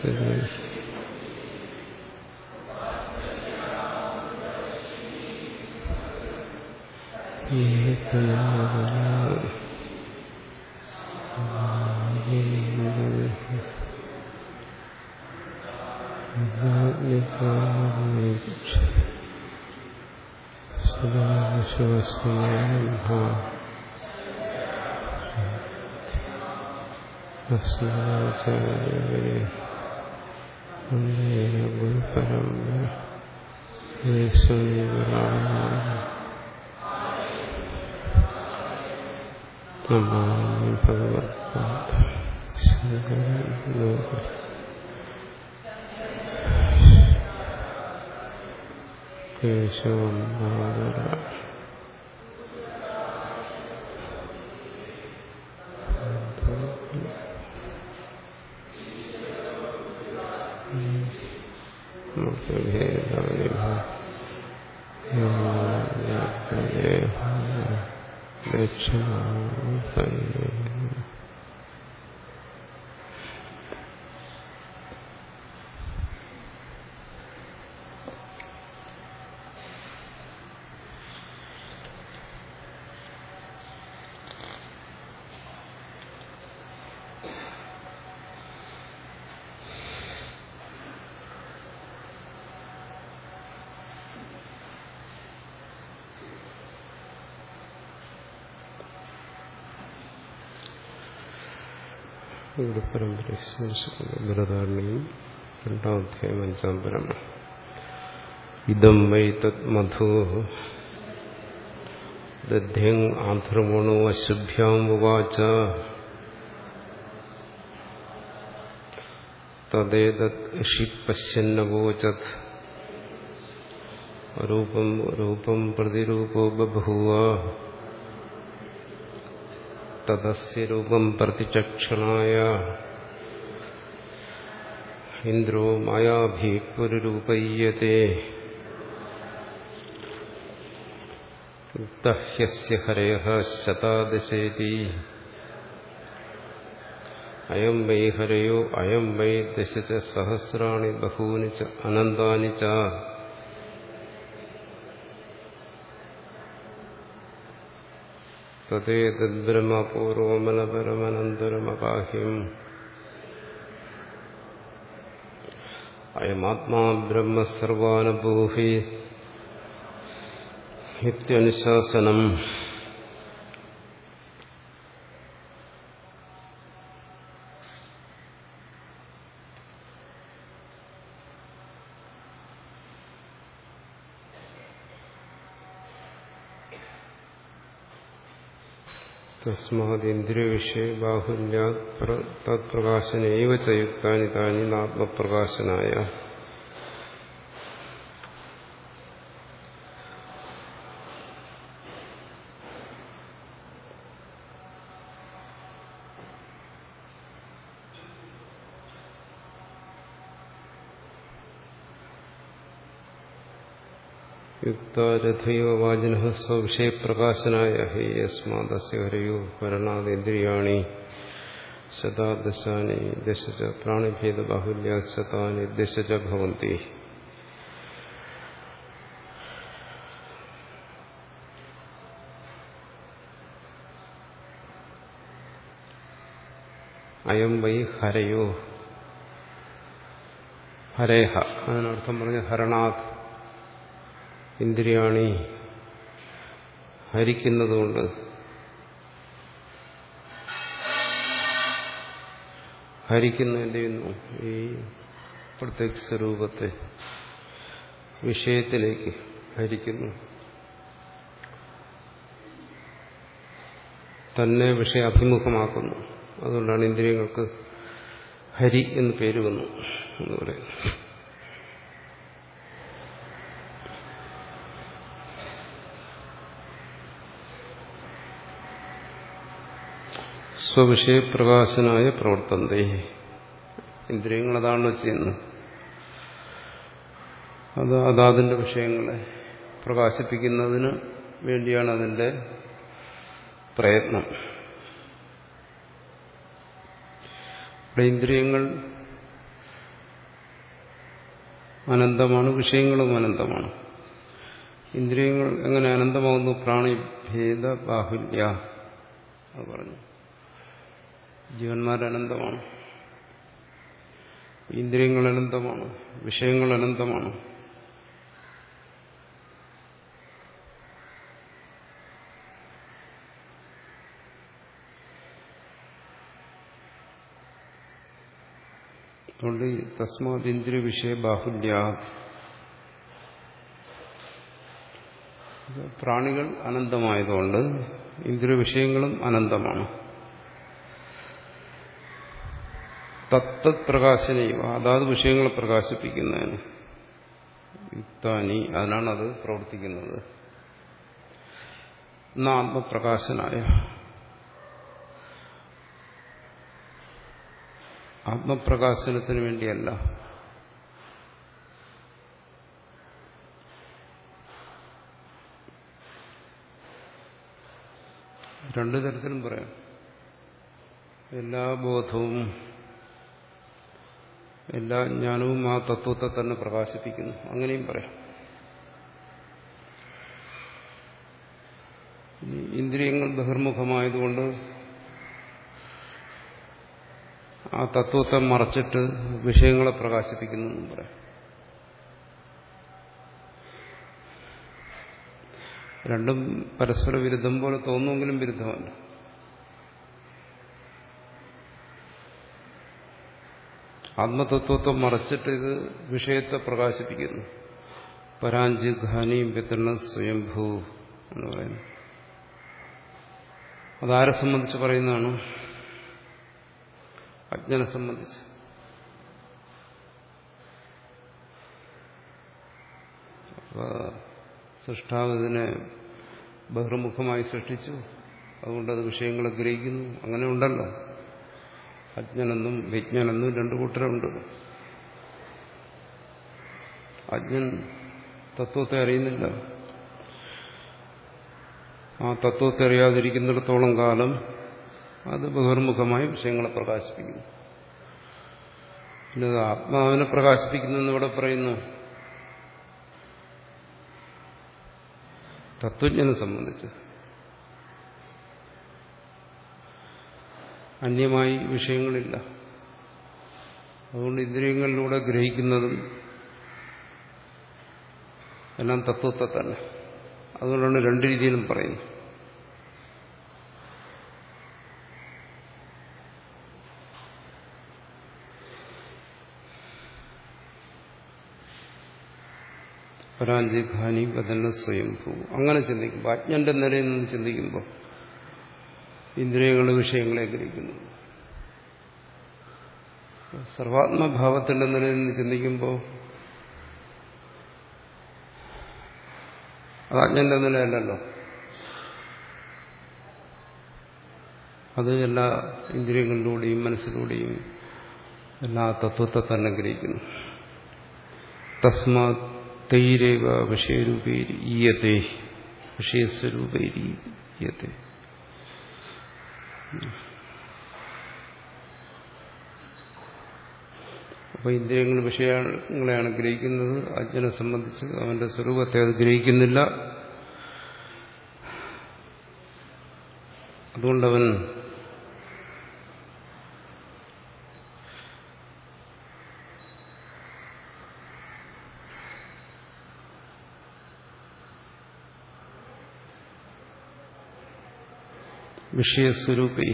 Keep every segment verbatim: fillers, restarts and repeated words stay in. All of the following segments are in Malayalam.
ഇവിടെ പരമ്പരയെ സ്മരിച്ചുകൊണ്ട് ബൃഹദാരണ്യം രണ്ടാം അധ്യായം അഞ്ചാം പരമ. ഇദം വൈ തത് മധു ദധ്യങ് ആധർവണോ അശുഭ്യാം ഉവാച തദേതത് ഋഷി പശ്യന്നവോചത് രൂപം രൂപം പ്രതിരൂപോ ബഭൂവ തദസ്യ രൂപം പ്രതിചക്ഷണായ ഇന്ദ്രോ മായാഭി പുരുരൂപയ്യതേ യുക്തഹ്യസ്യ ഹരയഃ ശതാദശേതി അയം വൈ ഹരയോ അയം വൈ ദശ ച സഹസ്രാണി ബഹൂനി ച അനന്താനി ച തദ്ദേതദ്ബ്രഹ്മപൂർവമനപരമനന്തരമപാഹ്യം അയമാത്മാ ബ്രഹ്മ സർവാനുഭൂഹി ഇത്യനുശാസനം. തസ്മാത് ഇന്ദ്രിയവിഷയ ബാഹുല്യാത് തത്പ്രകാശനൈവ ച യുക്താനി താനി ആത്മപ്രകാശനായ. യുക്തരഥയോ വാജിനഃ സ്വവിഷയപ്രകാശനായ ഹി യസ്മാദസ്യ ഹരയോ ഹരണാദിന്ദ്രിയാണി ശതാദശാനി ദശ ച പ്രാണിഭേദബാഹുല്യാത് ശതാനി ദശ ച ഭവന്തി. അയം വൈ ഹരയോ ഹരേഹ അതിനർത്ഥം പറഞ്ഞ ഹരണാത് ഇന്ദ്രിയാണി ഹരിക്കുന്നതുകൊണ്ട് ഹരിക്കുന്നു എന്ത് ചെയ്യുന്നു? ഈ പ്രത്യക്ഷ സ്വരൂപത്തെ വിഷയത്തിലേക്ക് ഹരിക്കുന്നു. തന്നെ വിഷയാഭിമുഖമാക്കുന്നു. അതുകൊണ്ടാണ് ഇന്ദ്രിയങ്ങൾക്ക് ഹരി എന്ന് പേര് വന്നു എന്ന് പറയുന്നത്. സ്വവിഷയപ്രകാശനായ പ്രവർത്തന്തേ ഇന്ദ്രിയങ്ങൾ അതാണല്ലോ ചെയ്യുന്നത്. അത് അതാതിൻ്റെ വിഷയങ്ങളെ പ്രകാശിപ്പിക്കുന്നതിന് വേണ്ടിയാണ് അതിൻ്റെ പ്രയത്നം. ഇവിടെ ഇന്ദ്രിയങ്ങൾ അനന്തമാണ്, വിഷയങ്ങളും അനന്തമാണ്. ഇന്ദ്രിയങ്ങൾ എങ്ങനെ അനന്തമാകുന്നു? പ്രാണിഭേദ ബാഹുല്യ അത് പറഞ്ഞു. ജീവന്മാർ അനന്തമാണ്, ഇന്ദ്രിയങ്ങൾ അനന്തമാണ്, വിഷയങ്ങൾ അനന്തമാണ്. അതുകൊണ്ട് തസ്മാത് ഇന്ദ്രിയ വിഷയ ബാഹുല്യ, പ്രാണികൾ അനന്തമായതുകൊണ്ട് ഇന്ദ്രിയ വിഷയങ്ങളും അനന്തമാണ്. തത്തത് പ്രകാശനീയ, അതാത് വിഷയങ്ങളെ പ്രകാശിപ്പിക്കുന്നതിന് യുക്താനി, അതിനാണ് അത് പ്രവർത്തിക്കുന്നത്. എന്നാ ആത്മപ്രകാശനായ, ആത്മപ്രകാശനത്തിന് വേണ്ടിയല്ല. രണ്ടു തരത്തിലും പറയാം. എല്ലാ ബോധവും എല്ലാ ജ്ഞാനവും ആ തത്വത്തെ തന്നെ പ്രകാശിപ്പിക്കുന്നു, അങ്ങനെയും പറയാം. ഇന്ദ്രിയങ്ങൾ ബഹിർമുഖമായതുകൊണ്ട് ആ തത്വത്തെ മറച്ചിട്ട് വിഷയങ്ങളെ പ്രകാശിപ്പിക്കുന്നു എന്നും പറയാം. രണ്ടും പരസ്പര വിരുദ്ധം പോലെ തോന്നുമെങ്കിലും വിരുദ്ധമല്ല. ആത്മതത്വത്തെ മറച്ചിട്ട് ഇത് വിഷയത്തെ പ്രകാശിപ്പിക്കുന്നു. പരാഞ്ചി ഘാനിയും പിതൃണ സ്വയംഭൂ എന്ന് പറയുന്നു. അതാരെ സംബന്ധിച്ച് പറയുന്നതാണ്? അജ്ഞനെ സംബന്ധിച്ച്. സൃഷ്ടാവ് ഇതിനെ ബഹിർമുഖമായി സൃഷ്ടിച്ചു, അതുകൊണ്ടത് വിഷയങ്ങളെ ഗ്രഹിക്കുന്നു. അങ്ങനെ ഉണ്ടല്ലോ. അജ്ഞനെന്നും വിജ്ഞനെന്നും രണ്ടു കൂട്ടരുണ്ട്. അജ്ഞൻ തത്വത്തെ അറിയുന്നില്ല. ആ തത്വത്തെ അറിയാതിരിക്കുന്നിടത്തോളം കാലം അത് ബഹിർമുഖമായി വിഷയങ്ങളെ പ്രകാശിപ്പിക്കുന്നു. പിന്നെ ആത്മാവിനെ പ്രകാശിപ്പിക്കുന്നെന്ന് ഇവിടെ പറയുന്നു. തത്വജ്ഞനെ സംബന്ധിച്ച് അന്യമായി വിഷയങ്ങളില്ല. അതുകൊണ്ട് ഇന്ദ്രിയങ്ങളിലൂടെ ഗ്രഹിക്കുന്നതും എല്ലാം തത്വത്തെ തന്നെ. അതുകൊണ്ടാണ് രണ്ട് രീതിയിലും പറയുന്നത്. പരാഞ്ചി ഘാനി വദന സ്വയംഭൂ. അങ്ങനെ ചിന്തിക്കുമ്പോൾ, അജ്ഞന്റെ നിലയിൽ നിന്ന് ചിന്തിക്കുമ്പോൾ ഇന്ദ്രിയങ്ങളുടെ വിഷയങ്ങളെ ഗ്രഹിക്കുന്നു. സർവാത്മഭാവത്തിന്റെ നിലയിൽ നിന്ന് ചിന്തിക്കുമ്പോൾ അത് അജ്ഞന്റെ നിലയല്ലല്ലോ. അത് എല്ലാ ഇന്ദ്രിയങ്ങളിലൂടെയും മനസ്സിലൂടെയും എല്ലാ തത്വത്തെ തന്നെ ഗ്രഹിക്കുന്നു. തസ്മാത് തൈരേവ വിഷയരൂപീയത്തെ വിഷയസ്വരൂപീയത്തെ. അപ്പൊ ഇന്ദ്രിയങ്ങൾ വിഷയങ്ങളെയാണ് ഗ്രഹിക്കുന്നത്. അജ്ഞനെ സംബന്ധിച്ച് അവന്റെ സ്വരൂപത്തെ അത് ഗ്രഹിക്കുന്നില്ല. അതുകൊണ്ടവൻ വിഷയസ്വരൂപൈ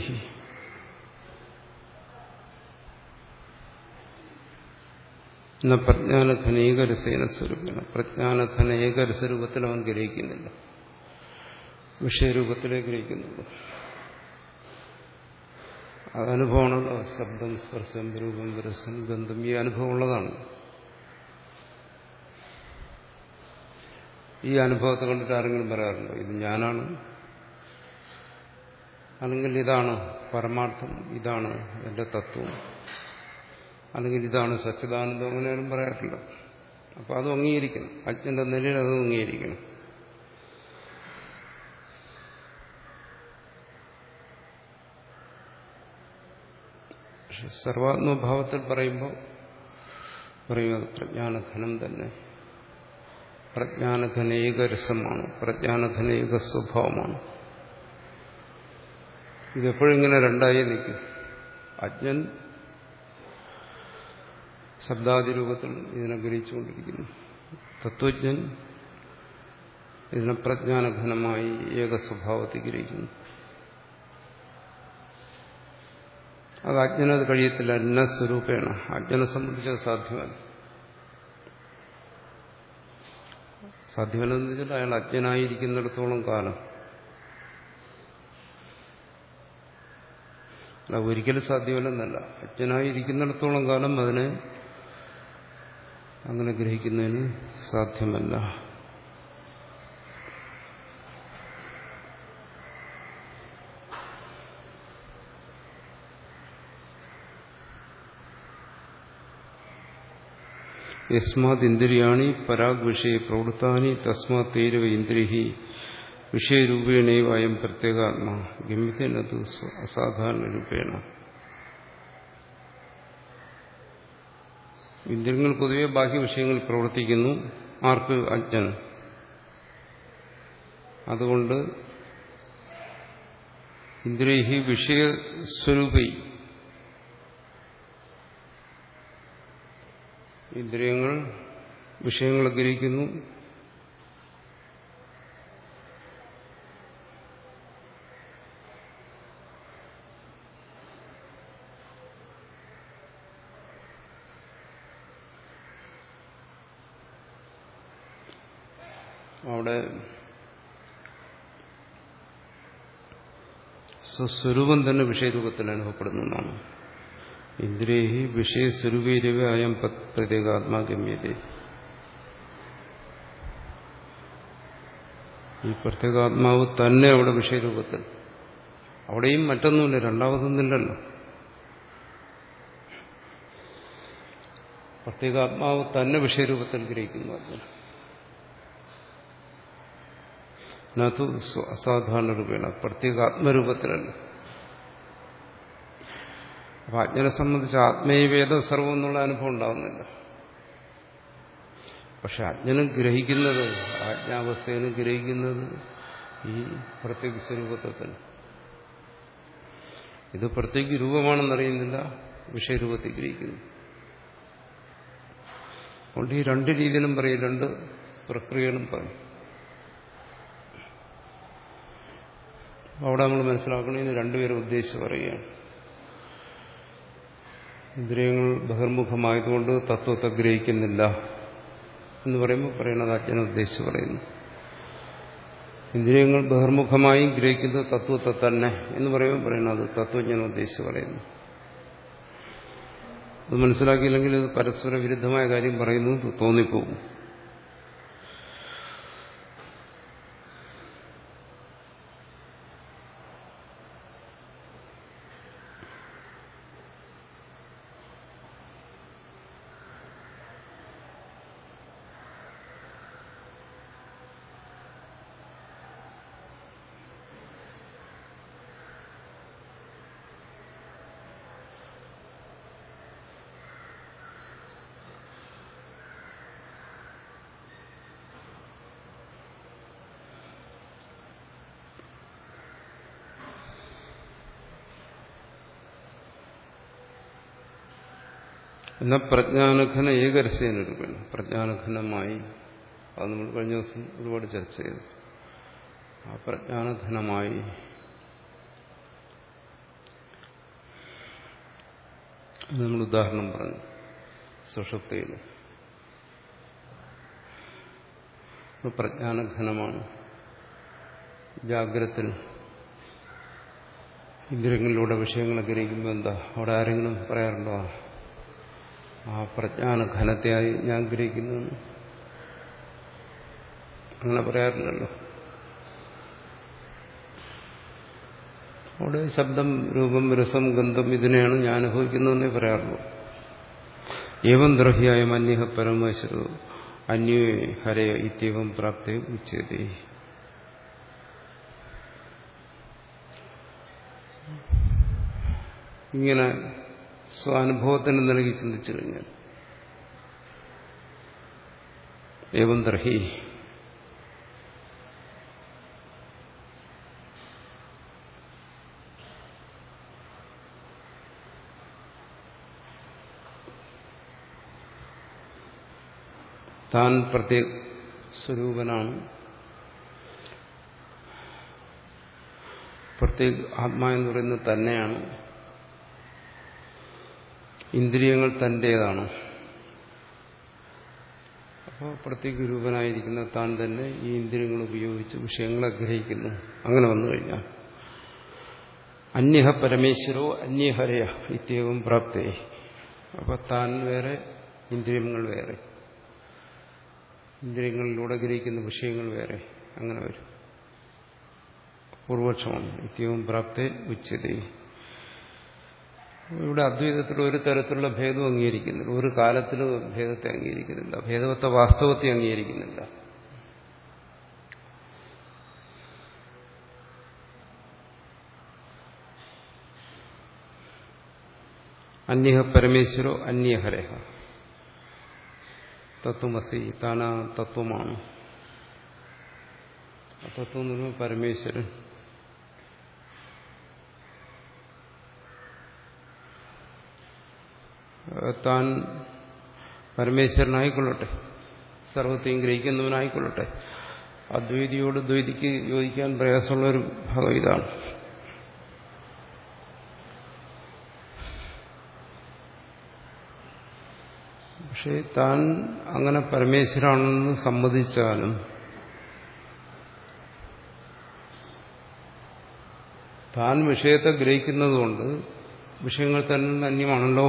എന്ന പ്രജ്ഞാനഘനേകരസേന സ്വരൂപേണ, പ്രജ്ഞാനഘനേകരസരൂപത്തിൽ അവൻ ഗ്രഹിക്കുന്നില്ല, വിഷയരൂപത്തിലേ ഗ്രഹിക്കുന്നുള്ളൂ. അതനുഭവമാണല്ലോ. ശബ്ദം, സ്പർശം, രൂപം, രസം, ഗന്ധം, ഈ അനുഭവം ഉള്ളതാണ്. ഈ അനുഭവത്തെ കണ്ടിട്ട് ആരെങ്കിലും പറയാറുണ്ടോ ഇത് ഞാനാണ്, അല്ലെങ്കിൽ ഇതാണ് പരമാർത്ഥം, ഇതാണ് എന്റെ തത്വം, അല്ലെങ്കിൽ ഇതാണ് സച്ചിദാനന്ദം, അങ്ങനെയാരും പറയാറില്ല. അപ്പൊ അത് അംഗീകരിക്കണം. അജ്ഞന്റെ നിലയിൽ അത് അംഗീകരിക്കണം. പക്ഷെ സർവാത്മഭാവത്തിൽ പറയുമ്പോൾ പറയുന്നത് പ്രജ്ഞാനഘനം തന്നെ. പ്രജ്ഞാനഘനേക രസമാണ്, പ്രജ്ഞാനഘനേക സ്വഭാവമാണ്. ഇതെപ്പോഴും ഇങ്ങനെ രണ്ടായി നിൽക്കും. അജ്ഞൻ ശബ്ദാദി രൂപത്തിൽ ഇതിനെ ഗ്രഹിച്ചുകൊണ്ടിരിക്കുന്നു, തത്വജ്ഞൻ ഇതിനെ പ്രജ്ഞാനഘനമായി ഏക സ്വഭാവത്തിൽ ഗ്രഹിക്കുന്നു. അത് അജ്ഞനത് കഴിയത്തില്ല. അന്ന സ്വരൂപേണ അജ്ഞനെ സംബന്ധിച്ചത് സാധ്യമല്ല. സാധ്യമല്ലെന്ന് വെച്ചാൽ അയാൾ അജ്ഞനായിരിക്കുന്നിടത്തോളം കാലം അല്ല, ഒരിക്കലും സാധ്യമല്ലെന്നല്ല. അജ്ഞനായിരിക്കുന്നിടത്തോളം കാലം അതിനെ അങ്ങനെ ഗ്രഹിക്കുന്നതിന് സാധ്യമല്ല. യസ്മാത് ഇന്ദ്രിയാണി പരാഗ് വിഷയ പ്രവൃത്താനി തസ്മാത് തൈരവ ഇന്ദ്രിഹി വിഷയരൂപേണൈവ അയം പ്രത്യേകാത്മാ ഗമ്യതേനതു അസാധാരണ രൂപേണ. ഇന്ദ്രിയങ്ങൾ പൊതുവെ ബാഹ്യ വിഷയങ്ങളിൽ പ്രവർത്തിക്കുന്നു. ആർക്ക്? അജ്ഞൻ. അതുകൊണ്ട് ഇന്ദ്രിയഹി വിഷയസ്വരൂപൈ, ഇന്ദ്രിയങ്ങൾ വിഷയങ്ങളെ ഗ്രഹിക്കുന്നു. അവിടെ സ്വസ്വരൂപം തന്നെ വിഷയരൂപത്തിൽ അനുഭവപ്പെടുന്നതാണ്. ഇന്ദ്രിയഹി വിഷയസ്വരൂപൈരവ അയം പ്രത്യേകാത്മാ ഗമ്യത. ഈ പ്രത്യേകാത്മാവ് തന്നെ അവിടെ വിഷയരൂപത്തിൽ, അവിടെയും മറ്റൊന്നുമില്ല, രണ്ടാമതൊന്നുമില്ലല്ലോ. പ്രത്യേകാത്മാവ് തന്നെ വിഷയരൂപത്തിൽ ഗ്രഹിക്കുന്നു. അജ്ഞൻ അതിനകത്ത് അസാധാരണ രൂപേണ പ്രത്യേകാത്മരൂപത്തിലല്ല. അപ്പൊ അജ്ഞനെ സംബന്ധിച്ച് ആത്മീയവേദ സർവം എന്നുള്ള അനുഭവം ഉണ്ടാകുന്നില്ല. പക്ഷെ അജ്ഞനും ഗ്രഹിക്കുന്നത്, ആജ്ഞാവസ്ഥേനും ഗ്രഹിക്കുന്നത് ഈ പ്രത്യേക സ്വരൂപത്തെ തന്നെ. ഇത് പ്രത്യേക രൂപമാണെന്നറിയുന്നില്ല, വിഷയരൂപത്തിൽ ഗ്രഹിക്കുന്നു. അതുകൊണ്ട് ഈ രണ്ട് രീതിയിലും പറയും, രണ്ട് പ്രക്രിയകളും പറയും. അവിടെ നമ്മൾ മനസ്സിലാക്കണം, ഇത് രണ്ടുപേരും ഉദ്ദേശിച്ച് പറയുകയാണ്. ഇന്ദ്രിയങ്ങൾ ബഹിർമുഖമായതുകൊണ്ട് തത്വത്തെ ഗ്രഹിക്കുന്നില്ല എന്ന് പറയുമ്പോൾ പറയുന്നത് അജ്ഞനെ ഉദ്ദേശിച്ച് പറയുന്നു. ഇന്ദ്രിയങ്ങൾ ബഹിർമുഖമായി ഗ്രഹിക്കുന്നത് തത്വത്തെ തന്നെ എന്ന് പറയുമ്പോൾ പറയുന്നത് തത്വജ്ഞനെ ഉദ്ദേശിച്ച് പറയുന്നു. അത് മനസ്സിലാക്കിയില്ലെങ്കിൽ ഇത് പരസ്പര വിരുദ്ധമായ കാര്യം പറയുന്നു തോന്നിപ്പോകും. എന്നാൽ പ്രജ്ഞാനഘന ഏകരസ്യനൊരുക്കണം. പ്രജ്ഞാനഘനമായി, അത് നമ്മൾ കഴിഞ്ഞ ദിവസം ഒരുപാട് ചർച്ച ചെയ്തു. ആ പ്രജ്ഞാനഘനമായി നമ്മൾ ഉദാഹരണം പറഞ്ഞു. സുഷുപ്തിയിൽ പ്രജ്ഞാനഘനമാണ്. ജാഗ്രത്തിൽ ഇന്ദ്രിയങ്ങളിലൂടെ വിഷയങ്ങളെ ഗ്രഹിക്കുമ്പോൾ എന്താ, അവിടെ ആരെങ്കിലും പറയാറുണ്ടോ ആ പ്രജ്ഞാനഘനത്തെയായി ഞാൻ ഗ്രഹിക്കുന്നു? അങ്ങനെ പറയാറില്ലല്ലോ. അവിടെ ശബ്ദം, രൂപം, രസം, ഗന്ധം ഇതിനെയാണ് ഞാൻ അനുഭവിക്കുന്നതെന്നേ പറയാറുള്ളൂ. ഏവം ദ്രഹ്യായ അന്യഹ പരമേശ്വരോ അന്യോ ഹരയ ഇത്യവം പ്രാപ്തേ ഉച്യതേ. ഇങ്ങനെ സ്വാനുഭവത്തിന് നൽകി ചിന്തിച്ചു കഴിഞ്ഞാൽ ഏവം ദർഹി താൻ പ്രത്യേക സ്വരൂപനാണ്. പ്രത്യേക ആത്മാ എന്ന് പറയുന്നത് തന്നെയാണ്. ഇന്ദ്രിയങ്ങൾ തന്റേതാണ്. അപ്പോൾ പ്രത്യേക രൂപനായിരിക്കുന്ന താൻ തന്നെ ഈ ഇന്ദ്രിയങ്ങൾ ഉപയോഗിച്ച് വിഷയങ്ങളെ ഗ്രഹിക്കുന്നു. അങ്ങനെ വന്നു കഴിഞ്ഞാൽ അന്യഹ പരമേശ്വരോ അന്യഹരയ ഇത്യവും പ്രാപ്തേ. അപ്പോൾ താൻ വേറെ, ഇന്ദ്രിയങ്ങൾ വേറെ, ഇന്ദ്രിയങ്ങളിലൂടെ ഗ്രഹിക്കുന്ന വിഷയങ്ങൾ വേറെ, അങ്ങനെ വരും. പൂർവക്ഷമാണ്. നിത്യവും പ്രാപ്തേ ഉച്ചതേ. ഇവിടെ അദ്വൈതത്തിൽ ഒരു തരത്തിലുള്ള ഭേദവും അംഗീകരിക്കുന്നില്ല. ഒരു കാലത്തിലും ഭേദത്തെ അംഗീകരിക്കുന്നില്ല. ഭേദത്തെ വാസ്തവത്തെ അംഗീകരിക്കുന്നില്ല. അന്യഹ പരമേശ്വരോ അന്യഹരഹ. തത്വമസി, താനാ തത്വമാണ്. തത്വം എന്ന് പറയുമ്പോൾ പരമേശ്വരൻ. താൻ പരമേശ്വരനായിക്കൊള്ളട്ടെ, സർവത്തെയും ഗ്രഹിക്കുന്നവനായിക്കൊള്ളട്ടെ. അദ്വൈതിയോട് ദ്വൈതിക്ക് യോജിക്കാൻ പ്രയാസമുള്ളൊരു ഭാഗം ഇതാണ്. പക്ഷെ താൻ അങ്ങനെ പരമേശ്വരാണെന്ന് സമ്മതിച്ചാലും താൻ വിഷയത്തെ ഗ്രഹിക്കുന്നതുകൊണ്ട് വിഷയങ്ങൾ തന്നെ അന്യമാണല്ലോ.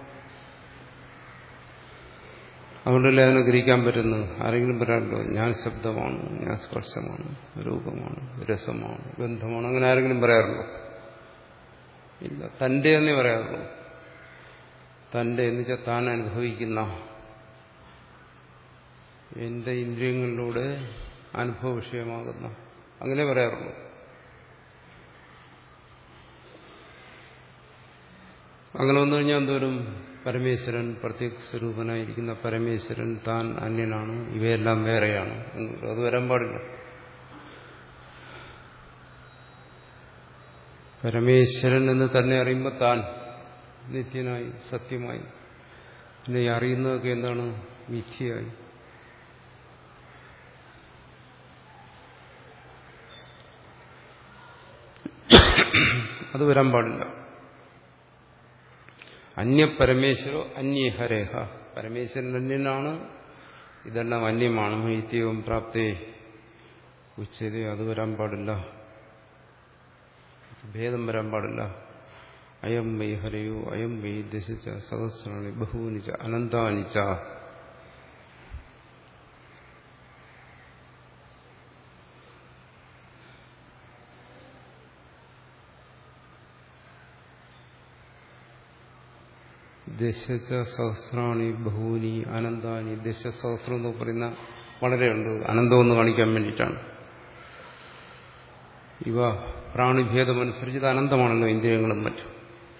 അതുകൊണ്ടല്ലേ അതിനെ ഗ്രഹിക്കാൻ പറ്റുന്നത്. ആരെങ്കിലും പറയാമല്ലോ, ഞാൻ ശബ്ദമാണ്, ഞാൻ സ്പർശമാണ്, രൂപമാണ്, രസമാണ്, ഗന്ധമാണ്, അങ്ങനെ ആരെങ്കിലും പറയാറുണ്ടോ? ഇല്ല. തന്റെ എന്നേ പറയാറുള്ളൂ. തന്റെ എന്ന് വെച്ചാൽ താൻ അനുഭവിക്കുന്ന, എന്റെ ഇന്ദ്രിയങ്ങളിലൂടെ അനുഭവ വിഷയമാകുന്ന, അങ്ങനെ പറയാറുള്ളൂ. അങ്ങനെ വന്നു കഴിഞ്ഞാൽ എന്തോരും, പരമേശ്വരൻ, പ്രത്യേക സ്വരൂപനായിരിക്കുന്ന പരമേശ്വരൻ താൻ അന്യനാണ്, ഇവയെല്ലാം വേറെയാണ്. അത് വരാൻ പാടില്ല. പരമേശ്വരൻ എന്ന് തന്നെ അറിയുമ്പോൾ താൻ നിത്യനായി, സത്യമായി. പിന്നെ ഈ അറിയുന്നതൊക്കെ എന്താണ്? മിഥ്യയായി. അത് വരാൻ പാടില്ല. അന്യപരമേശ്വരോ അന്യഹരേഹ. പരമേശ്വരൻ അന്യനാണ്, ഇതെല്ലാം അന്യമാണ്. നിത്യവും പ്രാപ്തേ ഉച്ചതേ. അത് വരാൻ പാടില്ല. ഭേദം വരാൻ പാടില്ല. അയം വൈ ഹരയോ അയം വൈ ദശിച്ച സഹസ്രാണി ബഹൂനിച്ച അനന്താനിച്ച. ദശച്ച സഹസ്രാണി ബഹൂനി അനന്താനി. ദശസഹസ്രം എന്ന് പറയുന്ന വളരെയുണ്ട്, അനന്തമെന്ന് കാണിക്കാൻ വേണ്ടിയിട്ടാണ്. ഇവ പ്രാണിഭേദമനുസരിച്ച് ഇത് അനന്തമാണല്ലോ, ഇന്ദ്രിയങ്ങളും മറ്റും.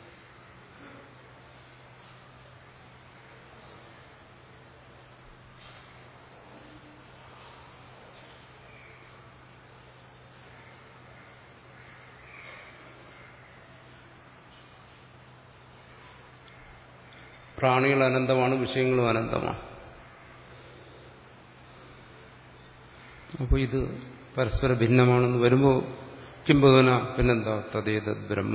പ്രാണികൾ അനന്തമാണ്, വിഷയങ്ങളും അനന്തമാണ്. അപ്പോൾ ഇത് പരസ്പര ഭിന്നമാണെന്ന് വരുമ്പോൾ കിംബോധന പിന്നെന്താ? തദേതദ് ബ്രഹ്മ.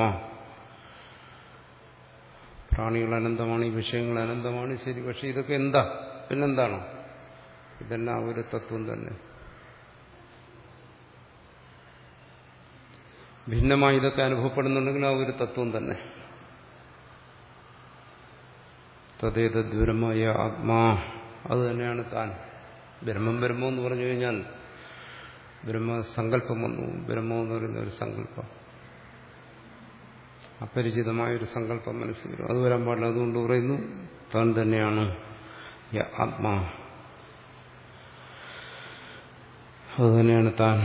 പ്രാണികൾ അനന്തമാണ്, ഈ വിഷയങ്ങൾ അനന്തമാണ്, ശരി. പക്ഷെ ഇതൊക്കെ എന്താ? പിന്നെന്താണോ? ഇതെല്ലാം ഒരു തത്വം തന്നെ. ഭിന്നമായി ഇതൊക്കെ അനുഭവപ്പെടുന്നുണ്ടെങ്കിൽ ആ ഒരു തത്വം തന്നെ. തദേതദ് ബ്രഹ്മയ ആത്മാ. അത് തന്നെയാണ് താൻ. ബ്രഹ്മം ബ്രഹ്മം എന്ന് പറഞ്ഞു കഴിഞ്ഞാൽ ബ്രഹ്മസങ്കല്പം വന്നു. ബ്രഹ്മം എന്ന് പറയുന്ന ഒരു സങ്കല്പം, അപരിചിതമായൊരു സങ്കല്പം മനസ്സിൽ വരും. അത് വരാൻ പാടില്ല. അതുകൊണ്ട് പറയുന്നു താൻ തന്നെയാണ് ആത്മാ. അത് തന്നെയാണ് താൻ.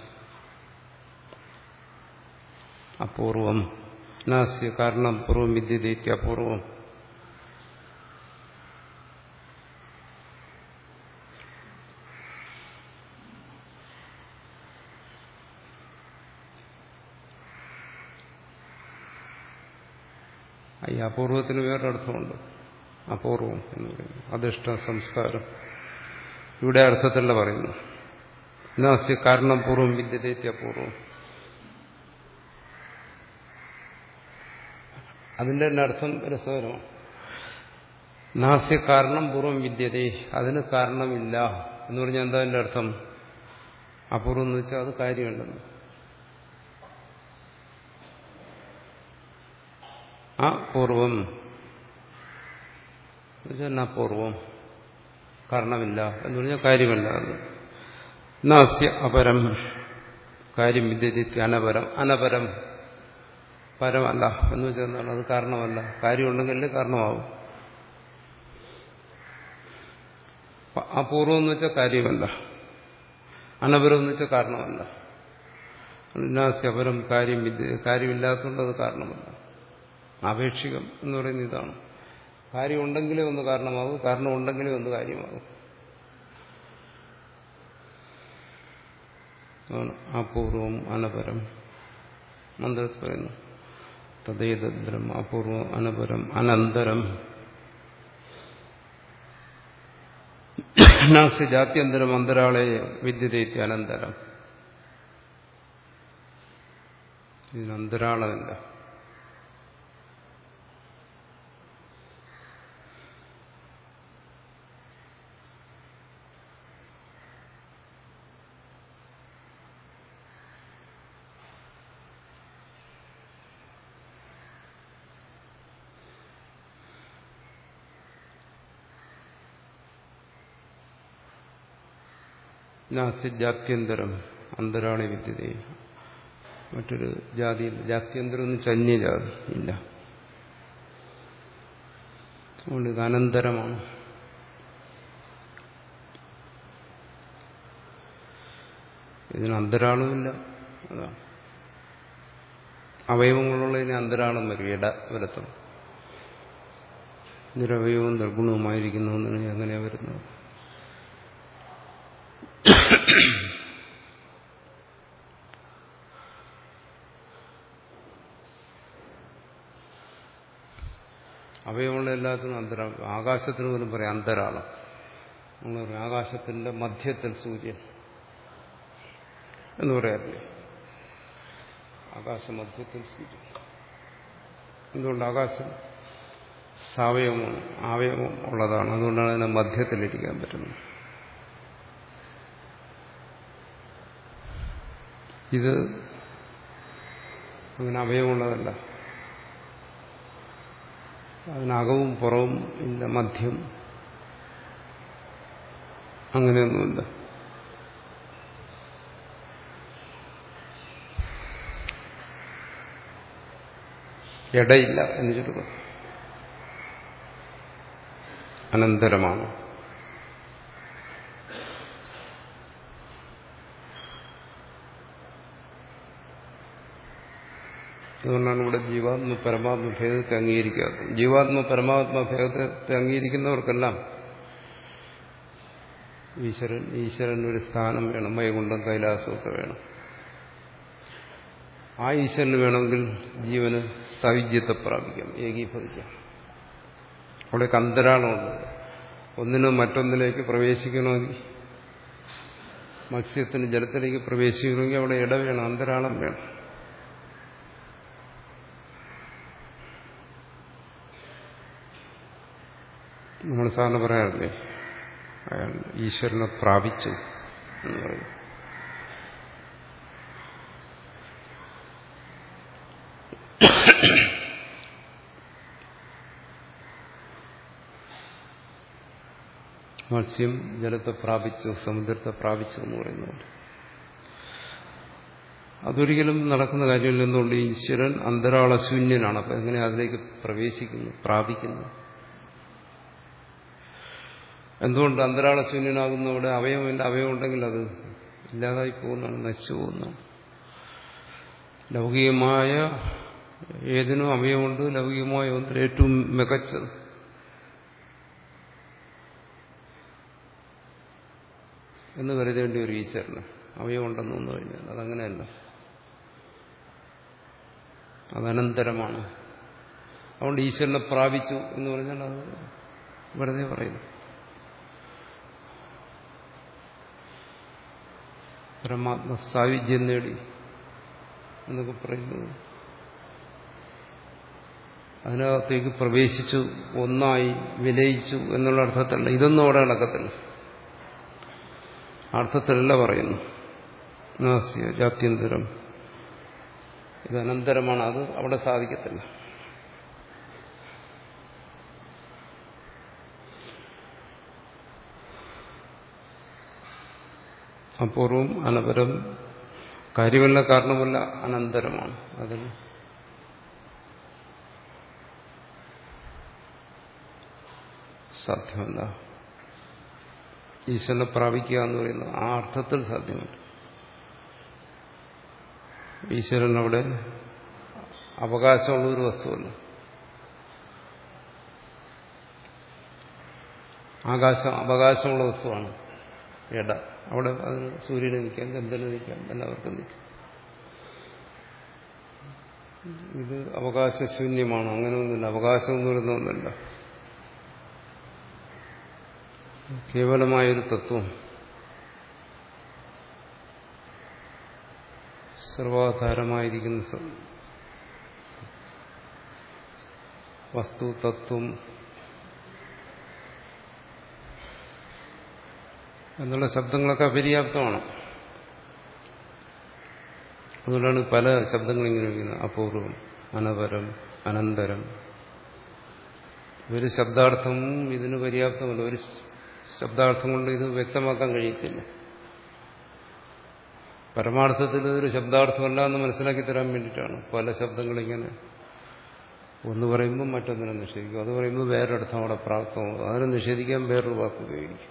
അപൂർവം നാസ്യ കാരണം പൂർവം വിദ്യതേത്യ. അപൂർവം ഈ അപൂർവത്തിന് വേറൊരർത്ഥമുണ്ട്. അപൂർവം എന്ന് പറയുന്നത് അധിഷ്ഠ സംസ്കാരം. ഇവിടെ അർത്ഥത്തല്ല പറയുന്നു. നാസ്യ കാരണം പൂർവം വിദ്യതേത്യ അപൂർവം. അതിന്റെ തന്നെ അർത്ഥം രസകരമാണ്. നാസ്യ കാരണം പൂർവം വിദ്യതേ, അതിന് കാരണമില്ല എന്ന് പറഞ്ഞാൽ എന്താ അതിന്റെ അർത്ഥം? അപൂർവം എന്ന് വെച്ചാൽ അത് കാര്യമുണ്ടെന്ന്. അപൂർവം അപൂർവം കാരണമില്ല എന്ന് പറഞ്ഞാൽ കാര്യമല്ല. അത് നാസ്യ അപരം കാര്യം വിദ്യതേ അനപരം. അനപരം പരമല്ല എന്ന് വെച്ചാൽ എന്താണ്? അത് കാരണമല്ല. കാര്യമുണ്ടെങ്കിലേ കാരണമാവും. അപൂർവം എന്ന് വെച്ചാൽ കാര്യമല്ല, അനപരം എന്ന് വെച്ചാൽ കാരണമല്ല. നാസ്യപരം കാര്യം വിദ്യ കാര്യമില്ലാത്തതുകൊണ്ട് അത് കാരണമല്ല. ആപേക്ഷികം എന്ന് പറയുന്നത് ഇതാണ്. കാര്യമുണ്ടെങ്കിലേ ഒന്ന് കാരണമാകും, കാരണം ഉണ്ടെങ്കിലേ ഒന്ന് കാര്യമാകും. അപൂർവം അനപരം മന്ത്രത്തിൽ പറയുന്നു. തദ്ദേതദ്രം അപൂർവം അനപരം അനന്തരം നാസ്യ ജാത്യന്തരം അന്തരാളെ വിദ്യതേത്യ അനന്തരം. ഇതിന് അന്തരാളമില്ല. നാസ്യ ജാത്യന്തരം അന്തരാളി വിദ്യതേ. മറ്റൊരു ജാതി ജാത്യന്തരം എന്ന് ചന്യ ജാതി ഇല്ല. അതുകൊണ്ട് ഇത് അനന്തരമാണ്. ഇതിന് അന്തരാളുമില്ല. അതാ അവയവങ്ങളുള്ളതിന് അന്തരാളം വരും. ഇട വരത്തും നിരവയവും നിർഗുണവുമായിരിക്കുന്നു എന്നാണ് എങ്ങനെയാ വരുന്നത്? അവയവമുള്ള എല്ലാത്തിനും അന്തരാളം. ആകാശത്തിന് പോലും പറയാം അന്തരാളം. നമ്മൾ പറയും ആകാശത്തിന്റെ മധ്യത്തിൽ സൂര്യൻ എന്ന് പറയാറില്ലേ? ആകാശമധ്യത്തിൽ സൂര്യൻ. എന്തുകൊണ്ട്? ആകാശം സാവയവമാണ്, അവയവം ഉള്ളതാണ്. അതുകൊണ്ടാണ് അതിനെ മധ്യത്തിലിരിക്കാൻ പറ്റുന്നത്. ഇത് അങ്ങനെ അവയവമുള്ളതല്ല. അതിനകവും പുറവും ഇല്ല, മധ്യം അങ്ങനെയൊന്നുമില്ല. ഇടയില്ല എന്ന് ചുരുക്കം. അനന്തരമാണ്. അതുകൊണ്ടാണ് ഇവിടെ ജീവാത്മ പരമാത്മ ഭേദത്തെ അംഗീകരിക്കാത്തത്. ജീവാത്മ പരമാത്മ ഭേദത്തെ അംഗീകരിക്കുന്നവർക്കെല്ലാം ഈശ്വരൻ ഈശ്വരൻ ഒരു സ്ഥാനം വേണം, വൈകുണ്ഠം കൈലാസമൊക്കെ വേണം. ആ ഈശ്വരന് വേണമെങ്കിൽ ജീവന് സൗജ്യത്തെ പ്രാപിക്കാം, ഏകീഭവിക്കാം. അവിടേക്ക് അന്തരാളമുണ്ട്. ഒന്നിനും മറ്റൊന്നിലേക്ക് പ്രവേശിക്കണമെങ്കിൽ, മത്സ്യത്തിന് ജലത്തിലേക്ക് പ്രവേശിക്കണമെങ്കിൽ അവിടെ ഇട വേണം, അന്തരാളം വേണം. നമ്മൾ സാറിന് പറയാറില്ലേ, അയാൾ ഈശ്വരനെ പ്രാപിച്ചു എന്ന് പറയും. മത്സ്യം ജലത്തെ പ്രാപിച്ചു, സമുദ്രത്തെ പ്രാപിച്ചു എന്ന് പറയുന്നുണ്ട്. അതൊരിക്കലും നടക്കുന്ന കാര്യമില്ല. എന്തുകൊണ്ട്? ഈശ്വരൻ അന്തരാളശൂന്യനാണ്. അപ്പൊ എങ്ങനെ അതിലേക്ക് പ്രവേശിക്കുന്നു, പ്രാപിക്കുന്നു? എന്തുകൊണ്ട് അന്തരാളശൂന്യനാകുന്നു? അവിടെ അവയവമില്ല. അവയവം ഉണ്ടെങ്കിൽ അത് ഇല്ലാതായി പോകുന്നതാണ്, നശിച്ചു പോകുന്നതാണ്. ലൗകികമായ ഏതിനും അവയവമുണ്ട്. ലൗകികമായ ഒന്നിൽ ഏറ്റവും മികച്ചത് എന്ന് കരുതേണ്ടി ഒരു ഈശ്വരന് അവയവമുണ്ടെന്ന് വന്നു കഴിഞ്ഞാൽ അതങ്ങനെയല്ല. അത് അനന്തരമാണ്. അതുകൊണ്ട് ഈശ്വരനെ പ്രാപിച്ചു എന്ന് പറഞ്ഞാൽ അത് വെറുതെ പറയുന്നു. പരമാത്മ സായുജ്യം നേടി എന്നൊക്കെ പറയുന്നത് അതിനകത്തേക്ക് പ്രവേശിച്ചു, ഒന്നായി വിലയിച്ചു എന്നുള്ള അർത്ഥത്തിലല്ല. ഇതൊന്നും അവിടെ നടക്കത്തില്ല. അർത്ഥത്തിലല്ല പറയുന്നു. നാസ്യ ജാത്യന്തരം, ഇത് അനന്തരമാണ്, അത് അവിടെ സാധിക്കത്തില്ല. അപൂർവം അനപരം, കാര്യമല്ല കാരണമല്ല, അനന്തരമാണ്. അതിന് സാധ്യമല്ല. ഈശ്വരനെ പ്രാപിക്കുക എന്ന് പറയുന്നത് ആ അർത്ഥത്തിൽ സാധ്യമല്ല. ഈശ്വരൻ അവിടെ അവകാശമുള്ള ഒരു വസ്തുവല്ല. ആകാശം അവകാശമുള്ള വസ്തുവാണ്. ഇട അവിടെ അതിന് സൂര്യന് നിൽക്കാം, ചന്ദ്രന് നിൽക്കാം, എല്ലാവർക്കും നിൽക്കാം. ഇത് അവകാശശൂന്യമാണ്. അങ്ങനെയൊന്നുമില്ല. അവകാശം എന്ന് പറയുന്നൊന്നുമില്ല. കേവലമായൊരു തത്വം, സർവാധാരമായിരിക്കുന്ന വസ്തു, തത്വം എന്നുള്ള ശബ്ദങ്ങളൊക്കെ അപര്യാപ്തമാണ്. അതുകൊണ്ടാണ് പല ശബ്ദങ്ങളിങ്ങനെ വയ്ക്കുന്നത്. അപൂർവം, അനപരം, അനന്തരം. ഒരു ശബ്ദാർത്ഥവും ഇതിന് പര്യാപ്തമല്ല. ഒരു ശബ്ദാർത്ഥം കൊണ്ട് ഇത് വ്യക്തമാക്കാൻ കഴിയത്തില്ല. പരമാർത്ഥത്തിൽ ഇതൊരു ശബ്ദാർത്ഥമല്ല എന്ന് മനസ്സിലാക്കി തരാൻ വേണ്ടിയിട്ടാണ് പല ശബ്ദങ്ങളിങ്ങനെ ഒന്ന് പറയുമ്പോൾ മറ്റൊന്നിനെ നിഷേധിക്കും, അത് പറയുമ്പോൾ വേറൊരർത്ഥം അവിടെ പ്രാപ്തമാകും, അതിനെ നിഷേധിക്കാൻ വേറൊരു വാക്ക് ഉപയോഗിക്കും.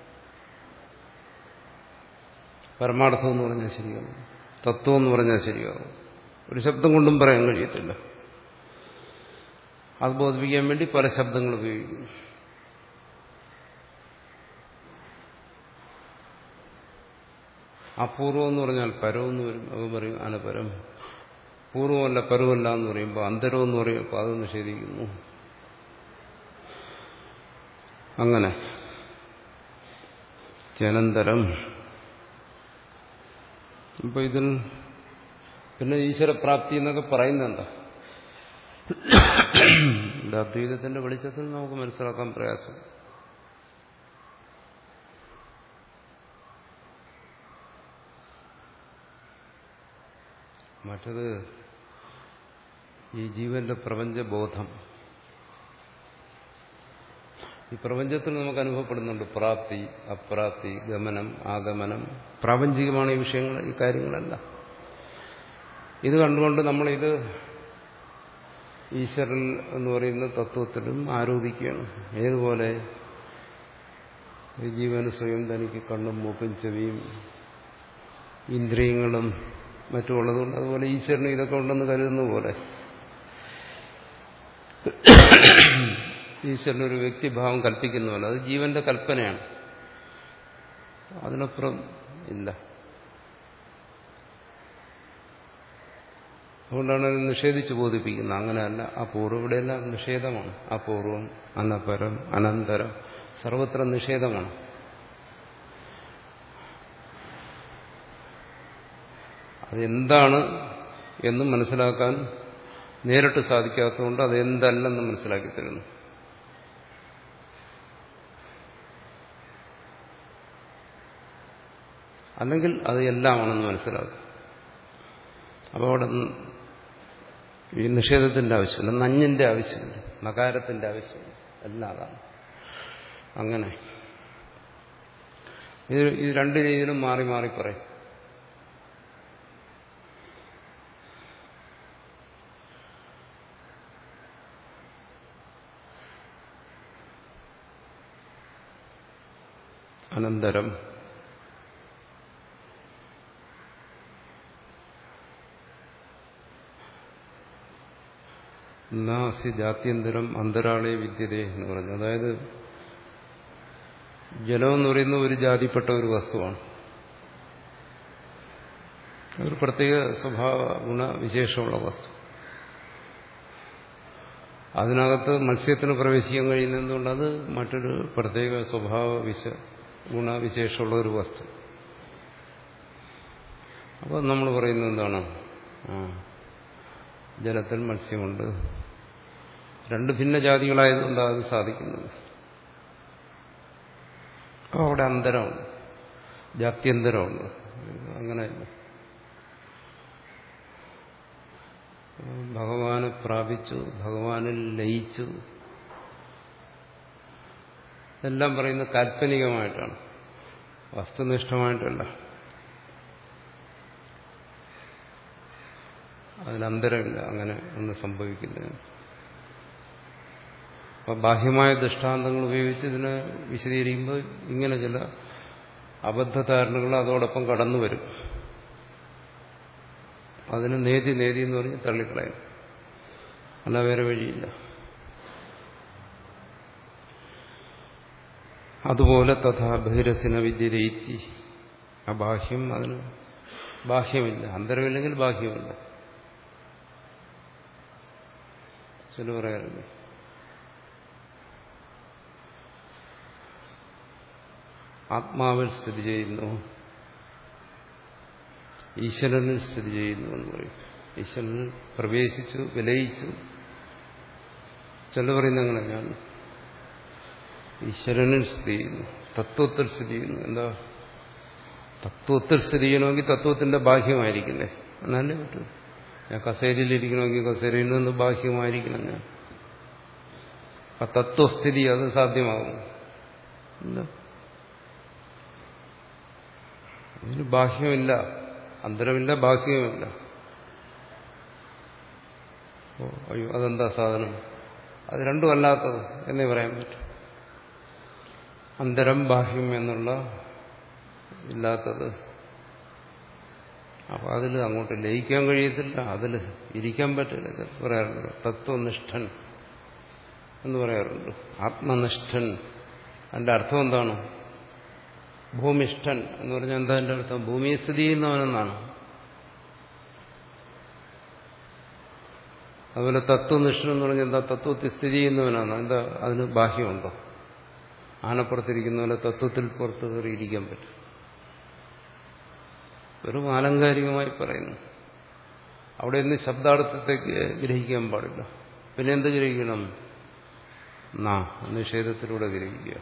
പരമാർത്ഥം എന്ന് പറഞ്ഞാൽ ശരിയാകും, തത്വം എന്ന് പറഞ്ഞാൽ ശരിയാകും. ഒരു ശബ്ദം കൊണ്ടും പറയാൻ കഴിയത്തില്ല. അത് ബോധിപ്പിക്കാൻ വേണ്ടി പല ശബ്ദങ്ങൾ ഉപയോഗിക്കും. അപൂർവം എന്ന് പറഞ്ഞാൽ പരം എന്ന് വരും, അത് പറയും അനപരം. പൂർവമല്ല പരമല്ല എന്ന് പറയുമ്പോൾ അന്തരം എന്ന് പറയുമ്പോൾ അത് നിഷേധിക്കുന്നു. അങ്ങനെ ജനന്തരം. ഇപ്പൊ ഇതിൽ പിന്നെ ഈശ്വരപ്രാപ്തി എന്നൊക്കെ പറയുന്നുണ്ടോ? ഇവിടെ അദ്വൈതത്തിന്റെ വെളിച്ചത്തിൽ നമുക്ക് മനസ്സിലാക്കാൻ പ്രയാസം. മറ്റത് ഈ ജീവന്റെ പ്രപഞ്ചബോധം, ഈ പ്രപഞ്ചത്തിൽ നമുക്ക് അനുഭവപ്പെടുന്നുണ്ട് പ്രാപ്തി, അപ്രാപ്തി, ഗമനം, ആഗമനം. പ്രാപഞ്ചികമാണ് ഈ വിഷയങ്ങൾ, ഈ കാര്യങ്ങളെല്ലാം. ഇത് കണ്ടുകൊണ്ട് നമ്മളിത് ഈശ്വരൻ എന്ന് പറയുന്ന തത്വത്തിലും ആരോപിക്കുകയാണ്. ഏതുപോലെ ഈ ജീവന് സ്വയം തനിക്ക് കണ്ണും മൂക്കും ചെവിയും ഇന്ദ്രിയങ്ങളും മറ്റുമുള്ളതുകൊണ്ട് അതുപോലെ ഈശ്വരന് ഇതൊക്കെ ഉണ്ടെന്ന് കരുതുന്ന പോലെ ഈശ്വരനൊരു വ്യക്തിഭാവം കൽപ്പിക്കുന്നതല്ല, അത് ജീവന്റെ കൽപ്പനയാണ്, അതിനപ്പുറം ഇല്ല. അതുകൊണ്ടാണ് അത് നിഷേധിച്ച് ബോധിപ്പിക്കുന്നത്. അങ്ങനെയല്ല, അപൂർവം. ഇവിടെയെല്ലാം നിഷേധമാണ്. അപൂർവം, അനപരം, അനന്തരം, സർവത്ര നിഷേധമാണ്. അതെന്താണ് എന്ന് മനസ്സിലാക്കാൻ നേരിട്ട് സാധിക്കാത്തതുകൊണ്ട് അതെന്തല്ലെന്ന് മനസ്സിലാക്കി തരുന്നു. അല്ലെങ്കിൽ അത് എല്ലാമാണെന്ന് മനസ്സിലാക്കും. അപ്പോൾ അവിടെ ഈ നിഷേധത്തിന്റെ ആവശ്യമില്ല, നഞ്ഞിന്റെ ആവശ്യമില്ല, നകാരത്തിന്റെ ആവശ്യമില്ല, എല്ലാം അതാണ്. അങ്ങനെ ഇത് ഇത് രണ്ട് രീതിയിലും മാറി മാറി പറയും. അനന്തരം നാസി ജാത്യന്തരം അന്തരാളെ വിദ്യതേ എന്ന് പറഞ്ഞു. അതായത് ജലം എന്ന് പറയുന്ന ഒരു ജാതിപ്പെട്ട ഒരു വസ്തുവാണ്. ഒരു പ്രത്യേക സ്വഭാവ ഗുണവിശേഷമുള്ള വസ്തു. അതിനകത്ത് മത്സ്യത്തിന് പ്രവേശിക്കാൻ കഴിയുന്നതുകൊണ്ട് അത് മറ്റൊരു പ്രത്യേക സ്വഭാവ വിശ ഗുണവിശേഷമുള്ള ഒരു വസ്തു. അപ്പോൾ നമ്മൾ പറയുന്നത് എന്താണ്? ആ ജലത്തിൽ മത്സ്യമുണ്ട്. രണ്ട് ഭിന്ന ജാതികളായതുകൊണ്ടാണ് അത് സാധിക്കുന്നത്. അപ്പോൾ അവിടെ അന്തരമുണ്ട്, ജാത്യന്തരമുണ്ട്. അങ്ങനെയല്ല. ഭഗവാനെ പ്രാപിച്ചു, ഭഗവാനിൽ ലയിച്ചു, എല്ലാം പറയുന്നത് കാൽപ്പനികമായിട്ടാണ്, വസ്തുനിഷ്ഠമായിട്ടല്ല. അതിനന്തരമില്ല അങ്ങനെ ഒന്ന് സംഭവിക്കുന്നതിന്. അപ്പം ബാഹ്യമായ ദൃഷ്ടാന്തങ്ങൾ ഉപയോഗിച്ച് ഇതിനെ വിശദീകരിക്കുമ്പോൾ ഇങ്ങനെ ചില അബദ്ധധാരണകൾ അതോടൊപ്പം കടന്നു വരും. അതിന് നേതി നേതി എന്ന് പറഞ്ഞ് തള്ളിക്കളയും, അല്ല വേറെ വഴിയില്ല. അതുപോലെ തഥാ ബഹിരസിന വിദ്യരയിത്തി, ആ ബാഹ്യം അതിന് ബാഹ്യമില്ല, അന്തരമില്ലെങ്കിൽ ബാഹ്യമില്ല. ചില പറയാറില്ല, ആത്മാവിൽ സ്ഥിതി ചെയ്യുന്നു, ഈശ്വരനിൽ സ്ഥിതി ചെയ്യുന്നു എന്ന് പറയും. ഈശ്വരനിൽ പ്രവേശിച്ചു, വിലയിച്ചു. ചില പറയുന്ന അങ്ങനെ, ഞാൻ ഈശ്വരനിൽ സ്ഥിതി ചെയ്യുന്നു, തത്വത്തിൽ സ്ഥിതി ചെയ്യുന്നു. എന്താ തത്വത്തിൽ സ്ഥിതി ചെയ്യണമെങ്കിൽ തത്വത്തിന്റെ ബാഹ്യമായിരിക്കില്ലേ, എന്നല്ലേ പറ്റൂ. ഞാൻ കസേരയിലിരിക്കണമെങ്കിൽ കസേരയിൽ നിന്ന് ബാഹ്യമായിരിക്കണം ഞാൻ. ആ തത്വസ്ഥിതി അത് സാധ്യമാകും. അതിന് ബാഹ്യമില്ല, അന്തരമില്ല, ബാഹ്യവുമില്ല. ഓ അയ്യോ അതെന്താ സാധനം? അത് രണ്ടും അല്ലാത്തത് എന്നേ പറയാൻ പറ്റും. അന്തരം ബാഹ്യം എന്നുള്ള ഇല്ലാത്തത്. അപ്പൊ അതിൽ അങ്ങോട്ട് ലയിക്കാൻ കഴിയത്തില്ല, അതിൽ ഇരിക്കാൻ പറ്റില്ല. പറയാറുണ്ട് തത്വനിഷ്ഠൻ എന്ന് പറയാറുണ്ട്, ആത്മനിഷ്ഠൻ. അതിന്റെ അർത്ഥം എന്താണ്? ഭൂമിഷ്ഠൻ എന്ന് പറഞ്ഞാൽ എന്താ എൻ്റെ അർത്ഥം? ഭൂമിയെ സ്ഥിതി ചെയ്യുന്നവനെന്നാണ്. അതുപോലെ തത്വനിഷ്ഠൻ എന്ന് പറഞ്ഞാൽ എന്താ? തത്വത്തിൽ സ്ഥിതി ചെയ്യുന്നവനാണ്. എന്താ അതിന് ബാഹ്യമുണ്ടോ? ആനപ്പുറത്തിരിക്കുന്ന പോലെ തത്വത്തിൽ പുറത്ത് കയറിയിരിക്കാൻ പറ്റും. വെറും ആലങ്കാരികമായി പറയുന്നു. അവിടെ നിന്ന് ശബ്ദാർത്ഥത്തേക്ക് ഗ്രഹിക്കാൻ പാടില്ല. പിന്നെ എന്ത് ഗ്രഹിക്കണം? നാ നിഷേധത്തിലൂടെ ഗ്രഹിക്കുക.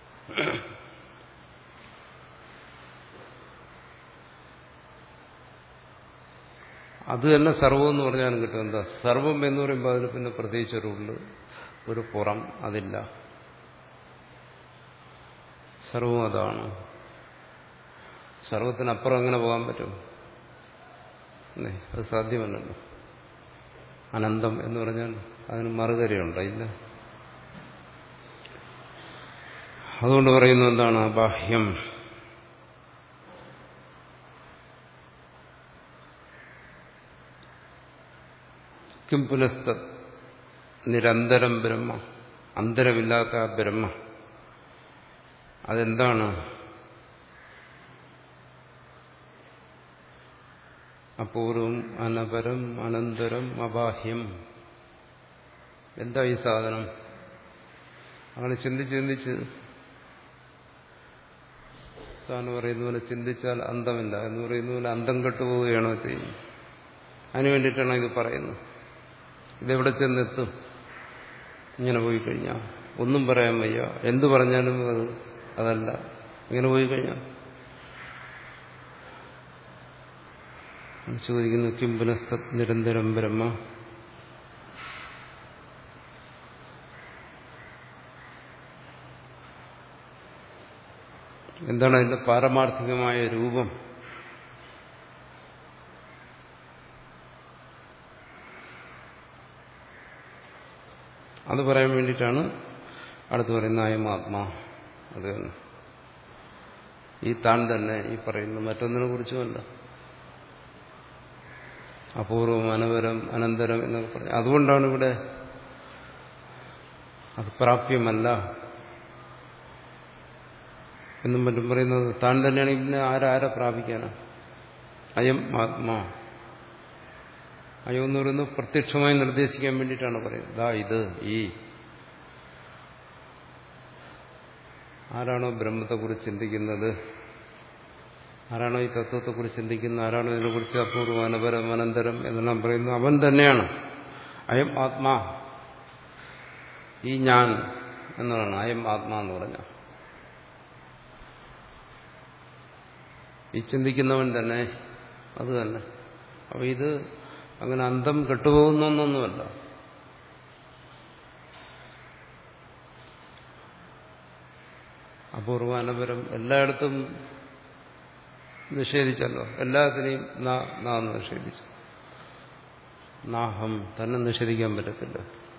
അത് തന്നെ സർവം എന്ന് പറഞ്ഞാലും കിട്ടും. എന്താ സർവം എന്ന് പറയുമ്പോൾ അതിന് പിന്നെ പ്രത്യേകിച്ച് ഒരു ഉള്ളു, ഒരു പുറം അതില്ല. സർവം അതാണ്. സർവത്തിനപ്പുറം എങ്ങനെ പോകാൻ പറ്റും? അത് സാധ്യമല്ലല്ലോ. അനന്തം എന്ന് പറഞ്ഞാൽ അതിന് മറുകരയുണ്ടോ? ഇല്ല. അതുകൊണ്ട് പറയുന്നത് എന്താണ്? ബാഹ്യം. കിം പുനസ്ത നിരന്തരം ബ്രഹ്മ, അന്തരമില്ലാത്ത ആ ബ്രഹ്മ അതെന്താണ്? അപൂർവം, അനപരം, അനന്തരം, അബാഹ്യം. എന്താ ഈ സാധനം? അങ്ങനെ ചിന്തിച്ച് ചിന്തിച്ച് സാറിന് പറയുന്ന പോലെ ചിന്തിച്ചാൽ അന്തമില്ല എന്ന് പറയുന്ന പോലെ അന്തം കെട്ടുപോവുകയാണോ ചെയ്യുന്നത്? അതിനു വേണ്ടിയിട്ടാണ് ഇത് പറയുന്നത്. ഇതെവിടെ ചെന്നെത്തും? ഇങ്ങനെ പോയി കഴിഞ്ഞാൽ ഒന്നും പറയാൻ വയ്യ, എന്തു പറഞ്ഞാലും അത് അതല്ല. ഇങ്ങനെ പോയി കഴിഞ്ഞാൽ ചോദിക്കുന്നു കിം പുനസ്ത നിരന്തരം ബ്രഹ്മ. എന്താണ് അതിന്റെ പാരമാർത്ഥികമായ രൂപം? അത് പറയാൻ വേണ്ടിയിട്ടാണ് അടുത്ത് പറയുന്ന അയം ആത്മാ. അത് തന്നെ ഈ താൻ തന്നെ ഈ പറയുന്ന മറ്റൊന്നിനെ കുറിച്ചുമല്ല. അപൂർവം, അനവരം, അനന്തരം എന്നൊക്കെ പറഞ്ഞു. അതുകൊണ്ടാണ് ഇവിടെ അത് പ്രാപ്യമല്ല എന്നും മറ്റും പറയുന്നത്. താൻ തന്നെയാണെങ്കിൽ പിന്നെ ആരാരെ പ്രാപിക്കാനാണ്? അയം ആത്മാ. അയം എന്ന് പറയുന്നത് പ്രത്യക്ഷമായി നിർദ്ദേശിക്കാൻ വേണ്ടിയിട്ടാണ് പറയുന്നത്. ദാ ഇത് ഈ ആരാണോ ബ്രഹ്മത്തെക്കുറിച്ച് ചിന്തിക്കുന്നത്, ആരാണോ ഈ തത്വത്തെക്കുറിച്ച് ചിന്തിക്കുന്നത്, ആരാണോ ഇതിനെക്കുറിച്ച് അപൂർവം അനപരം അനന്തരം എന്നെല്ലാം പറയുന്നത് അവൻ തന്നെയാണ്. അയം ആത്മാ, ഈ ഞാൻ എന്നതാണ് അയം ആത്മാ എന്ന് പറഞ്ഞ ഈ ചിന്തിക്കുന്നവൻ തന്നെ, അത് തന്നെ. അപ്പൊ ഇത് അങ്ങനെ അന്തം കെട്ടുപോകുന്നൊന്നൊന്നുമല്ല. അപൂർവ അനപരം എല്ലായിടത്തും നിഷേധിച്ചല്ലോ, എല്ലാത്തിനെയും നാ നിഷേധിച്ചു. നാഹം തന്നെ നിഷേധിക്കാൻ പറ്റത്തില്ല,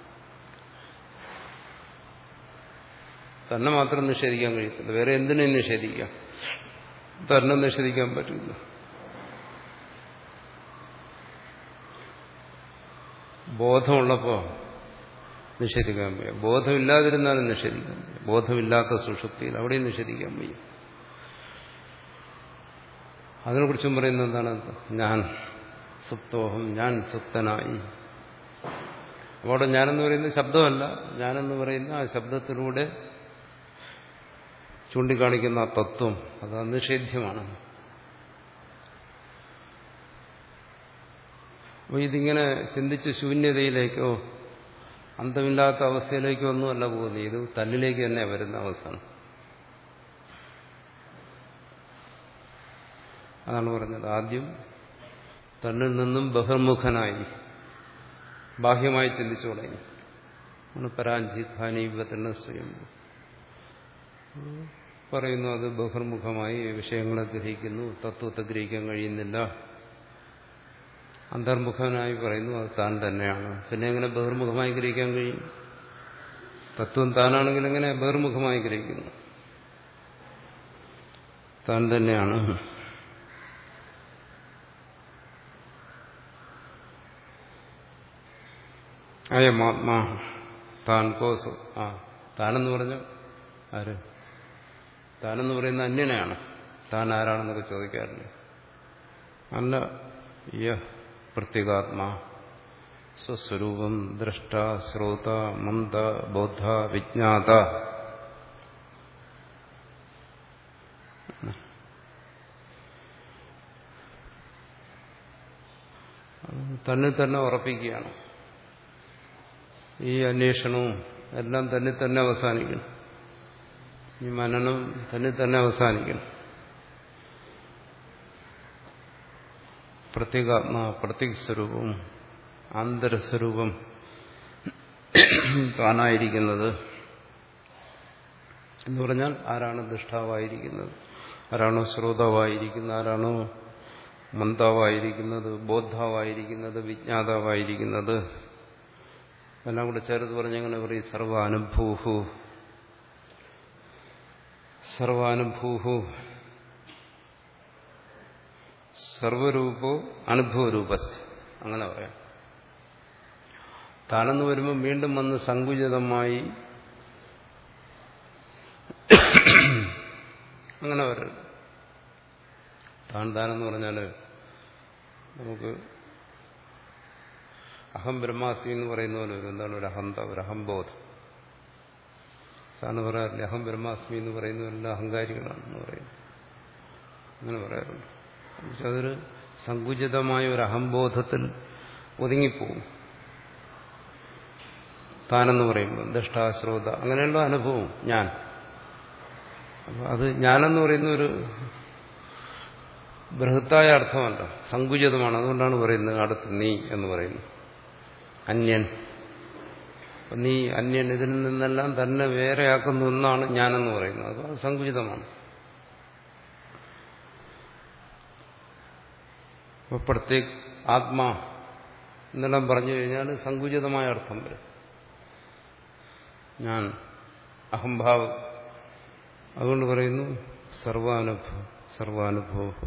തന്നെ മാത്രം നിഷേധിക്കാൻ കഴിയത്തില്ല, വേറെ എന്തിനേയും നിഷേധിക്കാം, തന്നെ നിഷേധിക്കാൻ പറ്റില്ല. ബോധമുള്ളപ്പോ നിഷേധിക്കാൻ വയ്യ, ബോധമില്ലാതിരുന്നാലും നിഷേധിക്കാൻ വയ്യ, ബോധമില്ലാത്ത സുഷുപ്തിയിൽ അവിടെയും നിഷേധിക്കാൻ വയ്യ. അതിനെക്കുറിച്ചും പറയുന്നത് എന്താണ്? ഞാൻ സുപ്തോഹം, ഞാൻ സുപ്തനായി. അവിടെ ഞാനെന്ന് പറയുന്നത് ശബ്ദമല്ല, ഞാനെന്ന് പറയുന്ന ആ ശബ്ദത്തിലൂടെ ചൂണ്ടിക്കാണിക്കുന്ന ആ തത്വം അത് അനിഷേധ്യമാണ്. അപ്പോൾ ഇതിങ്ങനെ ചിന്തിച്ച് ശൂന്യതയിലേക്കോ അന്തമില്ലാത്ത അവസ്ഥയിലേക്കോ ഒന്നുമല്ല പോകുന്നത്, ഇത് തന്നിലേക്ക് തന്നെ വരുന്ന അവസ്ഥയാണ്. അതാണ് പറഞ്ഞത്, ആദ്യം തന്നിൽ നിന്നും ബഹിർമുഖനായി ബാഹ്യമായി ചിന്തിച്ചു തുടങ്ങി. പരാഞ്ചിത്ഥാനീവതന്നെ സ്വയം പറയുന്നു. അത് ബഹിർമുഖമായി വിഷയങ്ങളെ ഗ്രഹിക്കുന്നു, തത്വത്തെ ഗ്രഹിക്കാൻ കഴിയുന്നില്ല. അന്തർമുഖനായി പറയുന്നു അത് താൻ തന്നെയാണ്. പിന്നെ എങ്ങനെ ബഹിർമുഖമായി ഗ്രഹിക്കാൻ കഴിയും? തത്വം താനാണെങ്കിൽ എങ്ങനെ ബഹിർമുഖമായി ഗ്രഹിക്കുന്നു? താൻ തന്നെയാണ്. അയമാത്മാ താൻ കോസ്. ആ താനെന്ന് പറഞ്ഞു ആര്? താനെന്ന് പറയുന്ന അന്യനെയാണ്. താൻ ആരാണെന്നൊക്കെ ചോദിക്കാറില്ല. അല്ല, യ പ്രത്യേകാത്മാ സ്വസ്വരൂപം ദ്രഷ്ട ശ്രോത മന്ദ ബോധ വിജ്ഞാത. തന്നെ തന്നെ ഉറപ്പിക്കുകയാണ്. ഈ അന്വേഷണവും എല്ലാം തന്നെ തന്നെ അവസാനിക്കണം. ഈ മനനം തന്നെ തന്നെ അവസാനിക്കണം. പ്രത്യേകാത്മാ പ്രത്യേക സ്വരൂപം ആന്തരസ്വരൂപം താനായിരിക്കുന്നത് എന്ന് പറഞ്ഞാൽ ആരാണ് ദൃഷ്ടാവായിരിക്കുന്നത്, ആരാണോ ശ്രോതാവായിരിക്കുന്നത്, ആരാണോ മന്ദാവായിരിക്കുന്നത്, ബോദ്ധാവായിരിക്കുന്നത്, വിജ്ഞാതാവായിരിക്കുന്നത്, എല്ലാം കൂടെ ചേർത്ത് പറഞ്ഞങ്ങനെ പറയും സർവാനുഭൂഹു. സർവാനുഭൂഹു സർവരൂപോ അനുഭവരൂപസ്, അങ്ങനെ പറയാം. താനെന്ന് വരുമ്പോൾ വീണ്ടും വന്ന് സങ്കുചിതമായി അങ്ങനെ വരരുത്. താൻ താനെന്ന് പറഞ്ഞാൽ നമുക്ക് അഹം ബ്രഹ്മാസ്മി എന്ന് പറയുന്ന പോലെ ഒരു എന്താണ് ഒരു അഹന്ത, ഒരു അഹംബോധം. സാറിന് പറയാറില്ല അഹം ബ്രഹ്മാസ്മി എന്ന് പറയുന്നവരെല്ലാം അഹങ്കാരികളാണെന്ന് പറയുന്നു, അങ്ങനെ പറയാറുണ്ട്. അതൊരു സങ്കുചിതമായ ഒരു അഹംബോധത്തിൽ ഒതുങ്ങിപ്പോകും. താനെന്ന് പറയുമ്പോൾ ദഷ്ടാശ്രോത അങ്ങനെയുള്ള അനുഭവം ഞാൻ. അപ്പം അത് ഞാനെന്ന് പറയുന്ന ഒരു ബൃഹത്തായ അർത്ഥമല്ല, സങ്കുചിതമാണ്. അതുകൊണ്ടാണ് പറയുന്നത് അടുത്ത് നീ എന്ന് പറയുന്നു, അന്യൻ. നീ അന്യൻ, ഇതിൽ നിന്നെല്ലാം തന്നെ വേറെയാക്കുന്ന ഒന്നാണ് ഞാനെന്ന് പറയുന്നത്. അപ്പോൾ അത് സങ്കുചിതമാണ്. അപ്പോൾ പ്രത്യേക ആത്മാ എന്നെല്ലാം പറഞ്ഞു കഴിഞ്ഞാൽ സങ്കുചിതമായ അർത്ഥം വരും. ഞാൻ അഹംഭാവം. അതുകൊണ്ട് പറയുന്നു സർവാനുഭവം സർവാനുഭവം.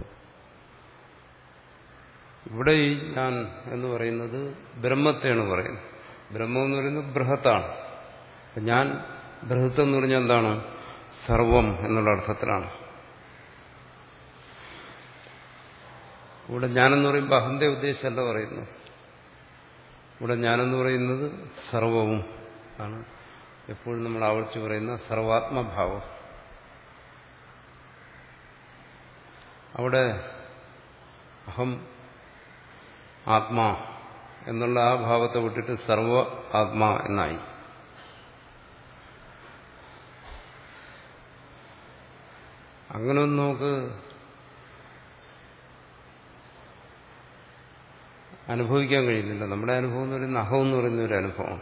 ഇവിടെ ഈ ഞാൻ എന്ന് പറയുന്നത് ബ്രഹ്മത്തെയാണ് പറയുന്നത്. ബ്രഹ്മം എന്ന് പറയുന്നത് ബൃഹത്താണ്. ഞാൻ ബൃഹത്ത് എന്ന് പറഞ്ഞാൽ എന്താണ്? സർവം എന്നുള്ള അർത്ഥത്തിലാണ്. ഇവിടെ ഞാനെന്ന് പറയുമ്പോൾ അഹന്തയെ ഉദ്ദേശിച്ചല്ല പറയുന്നു. ഇവിടെ ഞാനെന്ന് പറയുന്നത് സർവവും ആണ്. എപ്പോഴും നമ്മൾ ആവർത്തിച്ച് പറയുന്ന സർവാത്മഭാവം. അവിടെ അഹം ആത്മാ എന്നുള്ള ആ ഭാവത്തെ വിട്ടിട്ട് സർവ ആത്മാ എന്നായി. അങ്ങനൊന്നും നമുക്ക് അനുഭവിക്കാൻ കഴിയുന്നില്ല. നമ്മുടെ അനുഭവം എന്ന് പറയുന്ന അഹം എന്ന് പറയുന്ന ഒരു അനുഭവം.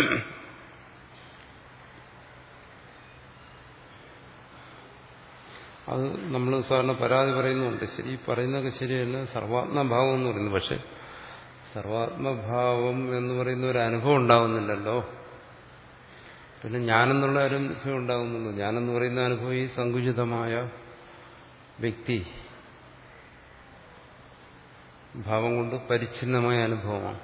അത് നമ്മൾ സാധാരണ പരാതി പറയുന്നുണ്ട്. ശരി, പറയുന്നതൊക്കെ ശരിയല്ല, സർവാത്മഭാവം എന്ന് പറയുന്നു. പക്ഷെ സർവാത്മഭാവം എന്ന് പറയുന്ന ഒരു അനുഭവം ഉണ്ടാവുന്നില്ലല്ലോ. പിന്നെ ഞാനെന്നുള്ള അനുഭവം ഉണ്ടാകുന്നുള്ളൂ. ഞാനെന്ന് പറയുന്ന അനുഭവം ഈ സങ്കുചിതമായ വ്യക്തി ഭാവം കൊണ്ട് പരിച്ഛിന്നമായ അനുഭവമാണ്.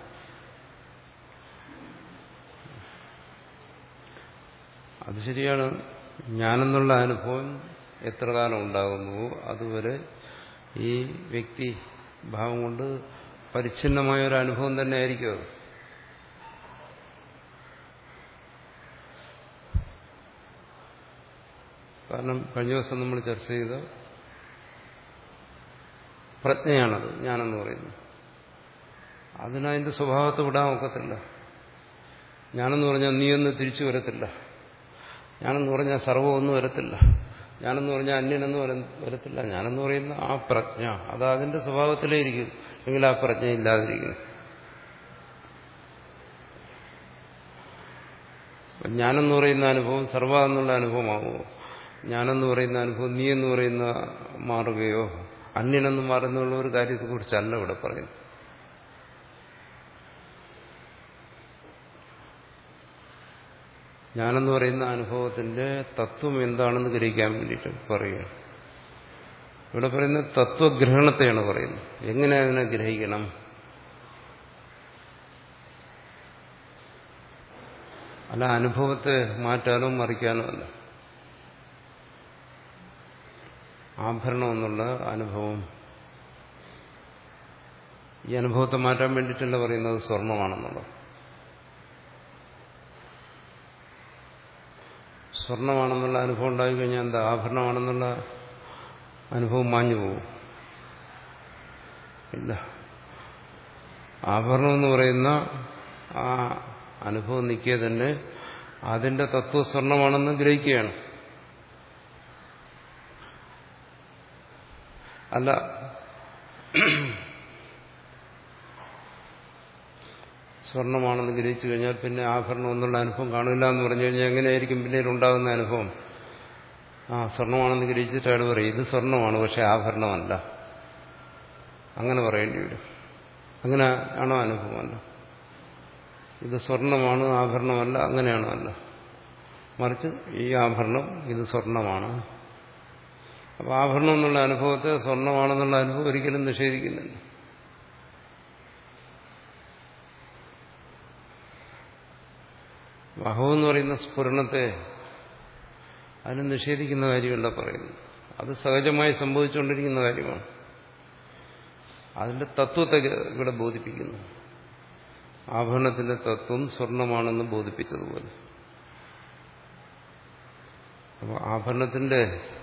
അത് ശരിയാണ്. ഞാനെന്നുള്ള അനുഭവം എത്ര കാലം ഉണ്ടാകുന്നുവോ അതുവരെ ഈ വ്യക്തി ഭാവം കൊണ്ട് പരിച്ഛിന്നമായ ഒരു അനുഭവം തന്നെ ആയിരിക്കും അത്. കാരണം കഴിഞ്ഞ ദിവസം നമ്മൾ ചർച്ച ചെയ്ത പ്രജ്ഞയാണത് ഞാനെന്ന് പറയുന്നത്. അതിനതിന്റെ സ്വഭാവത്തെ വിടാൻ ഒക്കത്തില്ല. ഞാനെന്ന് പറഞ്ഞാൽ നീയൊന്ന് തിരിച്ചു വരത്തില്ല. ഞാനെന്ന് പറഞ്ഞാൽ സർവ്വമൊന്നും വരത്തില്ല. ഞാനെന്ന് പറഞ്ഞാൽ അന്യനെന്ന് വരത്തില്ല. ഞാനെന്ന് പറയുന്ന ആ പ്രജ്ഞ അത് അതിന്റെ സ്വഭാവത്തിലേ ഇരിക്കും. എങ്കിൽ ആ പ്രജ്ഞ ഇല്ലാതിരിക്കും. ഞാനെന്ന് പറയുന്ന അനുഭവം സർവ്വ എന്നുള്ള അനുഭവമാകുമോ? ഞാനെന്ന് പറയുന്ന അനുഭവം നീ എന്ന് പറയുന്ന മാറുകയോ അന്യനെന്ന് മാറുന്നുള്ള ഒരു കാര്യത്തെക്കുറിച്ചല്ല ഇവിടെ പറയുന്നത്. ഞാനെന്ന് പറയുന്ന അനുഭവത്തിന്റെ തത്വം എന്താണെന്ന് ഗ്രഹിക്കാൻ വേണ്ടിയിട്ട് പറയുകയാണ്. ഇവിടെ പറയുന്ന തത്വഗ്രഹണത്തെയാണ് പറയുന്നത്. എങ്ങനെ അതിനെ ഗ്രഹിക്കണം? അല്ല അനുഭവത്തെ മാറ്റാനോ മറിക്കാനോ അല്ല. ആഭരണം എന്നുള്ള അനുഭവം ഈ അനുഭവത്തെ മാറ്റാൻ വേണ്ടിയിട്ടല്ല പറയുന്നത് സ്വർണമാണെന്നുള്ളത്. സ്വർണമാണെന്നുള്ള അനുഭവം ഉണ്ടായിക്കഴിഞ്ഞാൽ എന്താ? ആഭരണമാണെന്നുള്ള അനുഭവം മാഞ്ഞു പോകും? ഇല്ല. ആഭരണം എന്ന് പറയുന്ന ആ അനുഭവം നിൽക്കുക തന്നെ അതിന്റെ തത്വ സ്വർണമാണെന്ന് ഗ്രഹിക്കുകയാണ്. അല്ല സ്വർണമാണെന്ന് ഗ്രഹിച്ചു കഴിഞ്ഞാൽ പിന്നെ ആഭരണം എന്നുള്ള അനുഭവം കാണില്ല എന്ന് പറഞ്ഞു കഴിഞ്ഞാൽ എങ്ങനെയായിരിക്കും പിന്നീട് ഉണ്ടാകുന്ന അനുഭവം? ആ സ്വർണമാണെന്ന് ഗ്രഹിച്ചിട്ട് അയാൾ പറയും ഇത് സ്വർണമാണ്, പക്ഷെ ആഭരണമല്ല. അങ്ങനെ പറയേണ്ടി വരും. അങ്ങനെ ആണോ അനുഭവം? അല്ല. ഇത് സ്വർണമാണ്, ആഭരണമല്ല, അങ്ങനെയാണോ? അല്ല. മറിച്ച് ഈ ആഭരണം ഇത് സ്വർണമാണ്. അപ്പൊ ആഭരണം എന്നുള്ള അനുഭവത്തെ സ്വർണമാണെന്നുള്ള അനുഭവം ഒരിക്കലും നിഷേധിക്കുന്നില്ല. അഹം എന്ന് പറയുന്ന സ്ഫുരണത്തെ അതിന് നിഷേധിക്കുന്ന കാര്യമല്ല പറയുന്നത്. അത് സഹജമായി സംഭവിച്ചുകൊണ്ടിരിക്കുന്ന കാര്യമാണ്. അതിന്റെ തത്വത്തെ ഇവിടെ ബോധിപ്പിക്കുന്നു. ആഭരണത്തിന്റെ തത്വം സ്വർണമാണെന്ന് ബോധിപ്പിച്ചതുപോലെ. അപ്പോൾ ആഭരണത്തിന്റെ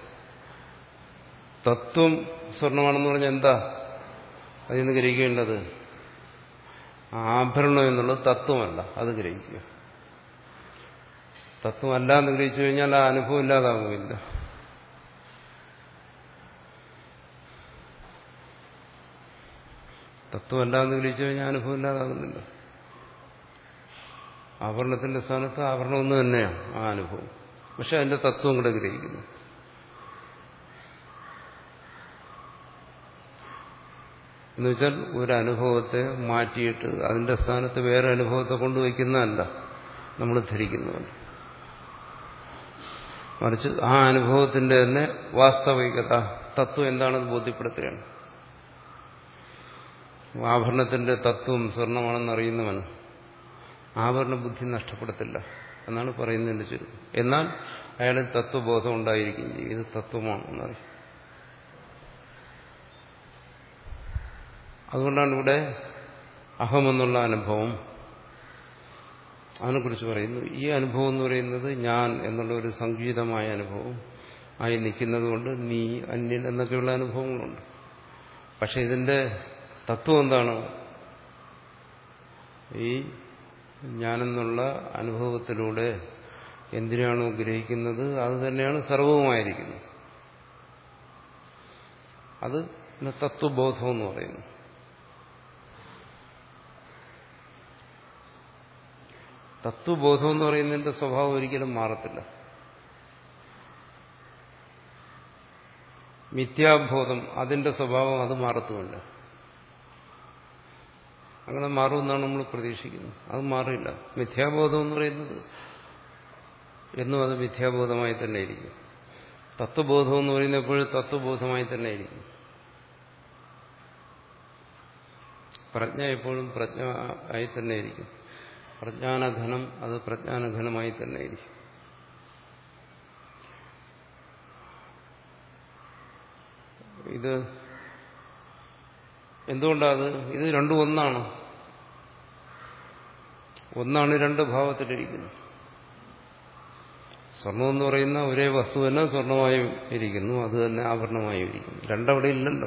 തത്വം സ്വർണമാണെന്ന് പറഞ്ഞാൽ എന്താ അതിന് ഗ്രഹിക്കേണ്ടത്? ആഭരണം എന്നുള്ളത് തത്വമല്ല, അത് ഗ്രഹിക്കുക. തത്വമല്ല എന്ന് ഗ്രഹിച്ചു കഴിഞ്ഞാൽ ആ അനുഭവം ഇല്ലാതാകുമില്ല. തത്വമല്ല എന്ന് ഗ്രഹിച്ചു കഴിഞ്ഞാൽ അനുഭവം ഇല്ലാതാകുന്നില്ല. ആഭരണത്തിന്റെ സ്ഥാനത്ത് ആഭരണം ഒന്ന് തന്നെയാണ് ആ അനുഭവം. പക്ഷെ അതിന്റെ തത്വം കൂടെ ഗ്രഹിക്കുന്നു. എന്നുവെച്ചാൽ ഒരു അനുഭവത്തെ മാറ്റിയിട്ട് അതിന്റെ സ്ഥാനത്ത് വേറെ അനുഭവത്തെ കൊണ്ടുവയ്ക്കുന്നതല്ല നമ്മൾ ധരിക്കുന്നതല്ല. മറിച്ച് ആ അനുഭവത്തിന്റെ തന്നെ വാസ്തവികത തത്വം എന്താണെന്ന് ബോധ്യപ്പെടുത്തുകയാണ്. ആഭരണത്തിന്റെ തത്വം സ്വർണമാണെന്ന് അറിയുന്നവൻ ആഭരണ ബുദ്ധി നഷ്ടപ്പെടത്തില്ല എന്നാണ് പറയുന്നതിന്റെ ചുരുക്കം. എന്നാൽ അയാളിൽ തത്വബോധം ഉണ്ടായിരിക്കും ചെയ്യും. ഇത് തത്വമാണെന്നറിയും. അതുകൊണ്ടാണ് ഇവിടെ അഹമെന്നുള്ള അനുഭവം അതിനെക്കുറിച്ച് പറയുന്നു. ഈ അനുഭവം എന്ന് പറയുന്നത് ഞാൻ എന്നുള്ള ഒരു സംഗീതമായ അനുഭവം ആയി നിൽക്കുന്നത് കൊണ്ട് നീ അന്യൻ എന്നൊക്കെയുള്ള അനുഭവങ്ങളുണ്ട്. പക്ഷെ ഇതിന്റെ തത്വം എന്താണ്? ഈ ഞാനെന്നുള്ള അനുഭവത്തിലൂടെ എന്തിനാണോ ഗ്രഹിക്കുന്നത് അത് തന്നെയാണ് സർവവുമായിരിക്കുന്നത്. അത് തത്വബോധം എന്ന് പറയുന്നു. തത്വബോധം എന്ന് പറയുന്നതിന്റെ സ്വഭാവം ഒരിക്കലും മാറത്തില്ല. മിഥ്യാബോധം അതിന്റെ സ്വഭാവം അത് മാറത്തുമില്ല. അങ്ങനെ മാറുമെന്നാണ് നമ്മൾ പ്രതീക്ഷിക്കുന്നത്. അത് മാറില്ല. മിഥ്യാബോധം എന്ന് പറയുന്നത് എന്നും അത് മിഥ്യാബോധമായി തന്നെ ഇരിക്കും. തത്വബോധം എന്ന് പറയുന്നത് എപ്പോഴും തത്വബോധമായി തന്നെ ഇരിക്കും. പ്രജ്ഞ എപ്പോഴും പ്രജ്ഞ ആയി തന്നെ ഇരിക്കും. പ്രജ്ഞാനഘനം അത് പ്രജ്ഞാനഘനമായി തന്നെ ഇരിക്കും. ഇത് എന്തുകൊണ്ടാണ്? ഇത് രണ്ടും ഒന്നാണ്. ഒന്നാണ് രണ്ട് ഭാവത്തിലിരിക്കുന്നത്. സ്വർണം എന്ന് പറയുന്ന ഒരേ വസ്തു തന്നെ സ്വർണമായും ഇരിക്കുന്നു, അത് തന്നെ ആഭരണമായും ഇരിക്കുന്നു. രണ്ടവിടെ ഇല്ലല്ലോ.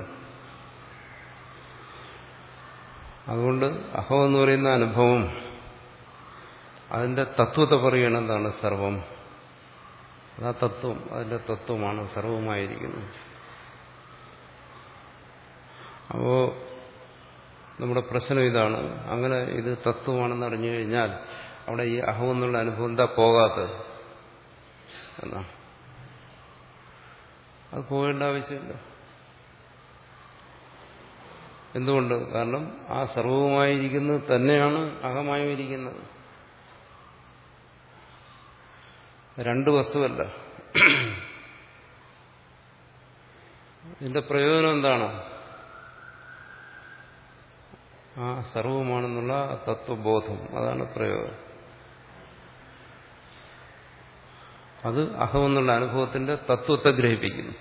അതുകൊണ്ട് അഹം എന്ന് പറയുന്ന അനുഭവം അതിന്റെ തത്വത്തെ പറയുകയാണ്. എന്താണ്? സർവം. അതാ തത്വം. അതിന്റെ തത്വമാണ് സർവമായിരിക്കുന്നത്. അപ്പോ നമ്മുടെ പ്രശ്നം ഇതാണ്. അങ്ങനെ ഇത് തത്വമാണെന്ന് അറിഞ്ഞു കഴിഞ്ഞാൽ അവിടെ ഈ അഹം എന്നുള്ള അനുഭവം എന്താ പോകാത്തത് എന്നാ? അത് പോകേണ്ട ആവശ്യമില്ല. എന്തുകൊണ്ട്? കാരണം ആ സർവവുമായിരിക്കുന്നത് തന്നെയാണ് അഹമായും ഇരിക്കുന്നത്. രണ്ട് വസ്തുവല്ല. ഇതിന്റെ പ്രയോജനം എന്താണ്? ആ സർവമാണെന്നുള്ള തത്വബോധം. അതാണ് പ്രയോജനം. അത് അഹമെന്നുള്ള അനുഭവത്തിന്റെ തത്വത്തെ ഗ്രഹിപ്പിക്കുന്നു.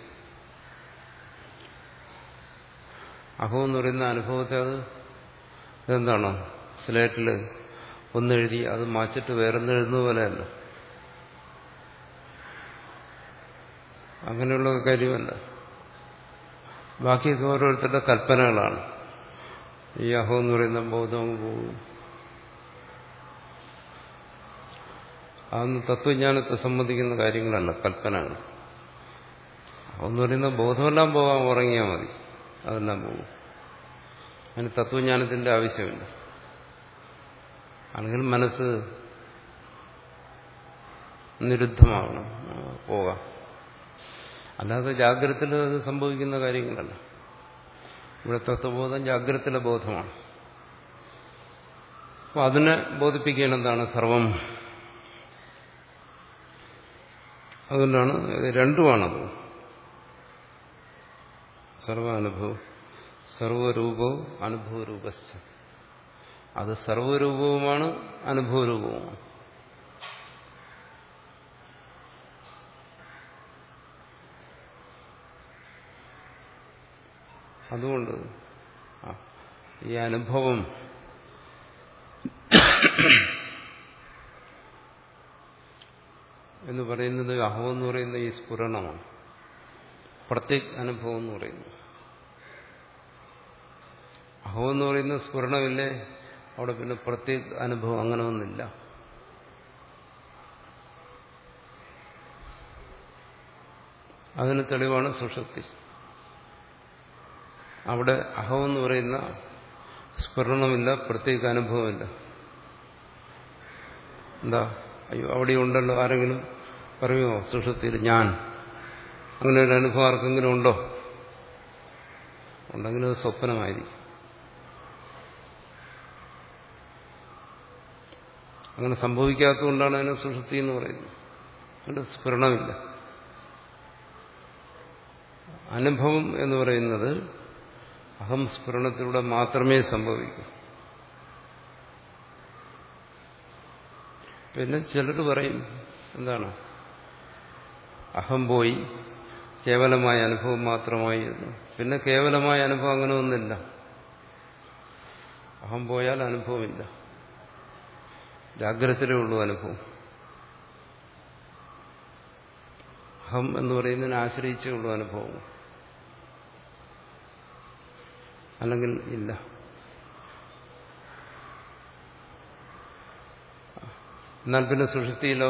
അഹം എന്ന് പറയുന്ന അനുഭവത്തെ അത് ഇതെന്താണ്? സ്ലേറ്റിൽ ഒന്നെഴുതി അത് മാച്ചിട്ട് വേറൊന്നെഴുതുന്ന പോലെയല്ല. അങ്ങനെയുള്ള കാര്യമല്ല. ബാക്കിയൊക്കെ ഓരോരുത്തരുടെ കൽപ്പനകളാണ്. ഈ അഹം എന്ന് പറയുന്ന ബോധം പോകും. അതൊന്നും തത്വജ്ഞാനത്തെ സംബന്ധിക്കുന്ന കാര്യങ്ങളല്ല, കൽപ്പനയാണ്. അതെന്ന് പറയുന്ന ബോധമെല്ലാം പോകാൻ ഉറങ്ങിയാൽ മതി, അതെല്ലാം പോകും. അതിന് തത്വജ്ഞാനത്തിന്റെ ആവശ്യമില്ല. അല്ലെങ്കിൽ മനസ്സ് നിരുദ്ധമാകണം, പോകാം. അല്ലാതെ ജാഗ്രതത്തിൽ അത് സംഭവിക്കുന്ന കാര്യങ്ങളല്ല. ഇവിടെ തത്വബോധം ജാഗ്രതയിലെ ബോധമാണ്. അപ്പൊ അതിനെ ബോധിപ്പിക്കുകയാണ് എന്താണ്? സർവം. അതുകൊണ്ടാണ് രണ്ടുമാണത്. സർവാനുഭവം സർവരൂപവും അനുഭവരൂപസ്ഥ. അത് സർവരൂപവുമാണ്, അനുഭവരൂപവുമാണ്. അതുകൊണ്ട് ഈ അനുഭവം എന്ന് പറയുന്നത് അഹം എന്ന് പറയുന്ന ഈ സ്ഫുരണമാണ്. പ്രത്യേക അനുഭവം എന്ന് പറയുന്നു. അഹം എന്ന് പറയുന്ന സ്ഫുരണമില്ലേ, അവിടെ പിന്നെ പ്രത്യേക അനുഭവം അങ്ങനെ ഒന്നില്ല. അതിന് തെളിവാണ് സുഷുപ്തി. അവിടെ അഹം എന്ന് പറയുന്ന സ്ഫുരണമില്ല, പ്രത്യേക അനുഭവമില്ല. എന്താ? അയ്യോ, അവിടെ ഉണ്ടല്ലോ. ആരെങ്കിലും പറയുമോ സുഷുപ്തിയിൽ ഞാൻ? അങ്ങനെ ഒരു അനുഭവം ആർക്കെങ്കിലും ഉണ്ടോ? ഉണ്ടെങ്കിലും അത് സ്വപ്നമായിരിക്കും. അങ്ങനെ സംഭവിക്കാത്തതുകൊണ്ടാണ് അതിനെ സുഷുപ്തി എന്ന് പറയുന്നത്. അവിടെ സ്ഫുരണമില്ല. അനുഭവം എന്ന് പറയുന്നത് അഹം സ്ഫുരണത്തിലൂടെ മാത്രമേ സംഭവിക്കൂ. പിന്നെ ചിലർ പറയും എന്താണ്, അഹം പോയി കേവലമായ അനുഭവം മാത്രമായിരുന്നു. പിന്നെ കേവലമായ അനുഭവം അങ്ങനെ ഒന്നില്ല. അഹം പോയാൽ അനുഭവമില്ല. ജാഗ്രതയിലേ ഉള്ളൂ അനുഭവം. അഹം എന്ന് പറയുന്നതിനെ ആശ്രയിച്ചേ ഉള്ളൂ അനുഭവം, അല്ലെങ്കിൽ ഇല്ല. എന്നാൽ പിന്നെ സുഷുപ്തിയിലോ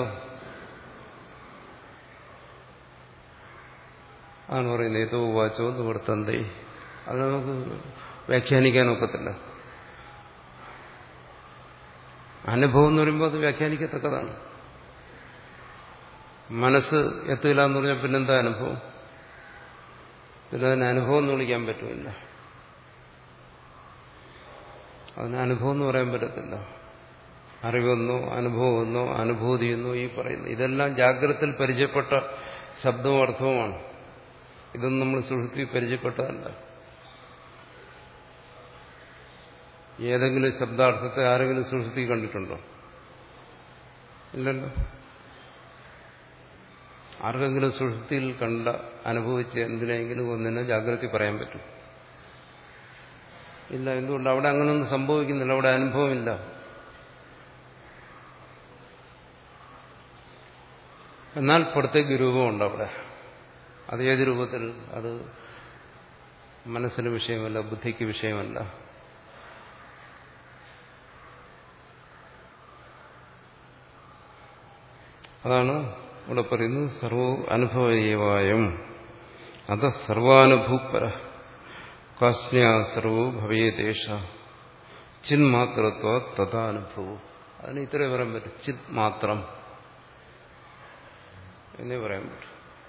ആണ് പറയുന്നത് ഏതോ വാച്ചോ നിവർത്തന്തേ. അത് നമുക്ക് വ്യാഖ്യാനിക്കാൻ ഒക്കത്തില്ല. അനുഭവം എന്ന് പറയുമ്പോൾ അത് വ്യാഖ്യാനിക്കത്തക്കതാണ്. മനസ്സ് എത്തില്ല എന്ന് പറഞ്ഞാൽ പിന്നെന്താ അനുഭവം? പിന്നെ അതിന് അനുഭവം എന്ന് വിളിക്കാൻ പറ്റുമില്ല. അതിന് അനുഭവം എന്ന് പറയാൻ പറ്റത്തില്ല. അറിവെന്നോ അനുഭവമെന്നോ അനുഭൂതിയെന്നോ ഈ പറയുന്നു ഇതെല്ലാം ജാഗ്രതയിൽ പരിചയപ്പെട്ട ശബ്ദവും അർത്ഥവുമാണ്. ഇതൊന്നും നമ്മൾ സുഷുപ്തി പരിചയപ്പെട്ടതല്ല. ഏതെങ്കിലും ശബ്ദാർത്ഥത്തെ ആരെങ്കിലും സുഷുപ്തി കണ്ടിട്ടുണ്ടോ? ഇല്ലല്ലോ. ആർക്കെങ്കിലും സുഷുപ്തിയിൽ കണ്ട അനുഭവിച്ച് എന്തിനെങ്കിലും ഒന്നിനെ ജാഗ്രത പറയാൻ പറ്റും? ഇല്ല. എന്തുകൊണ്ട്? അവിടെ അങ്ങനെയൊന്നും സംഭവിക്കുന്നില്ല. അവിടെ അനുഭവമില്ല. എന്നാൽ പ്രത്യേക രൂപമുണ്ട് അവിടെ. അത് ഏത് രൂപത്തിൽ? അത് മനസ്സിന് വിഷയമല്ല, ബുദ്ധിക്ക് വിഷയമല്ല. അതാണ് ഇവിടെ പറയുന്നത് സർവോ അനുഭവയേവായം അത സർവാനുഭൂപര കാസ്യ സർവോ ഭവേദേശ ചിന്മാത്രത്വ തഥാനുഭവം. അതിന് ഇത്രേ പറയാൻ പറ്റും. ചിത് മാത്രം എന്നേ പറയാൻ പറ്റും.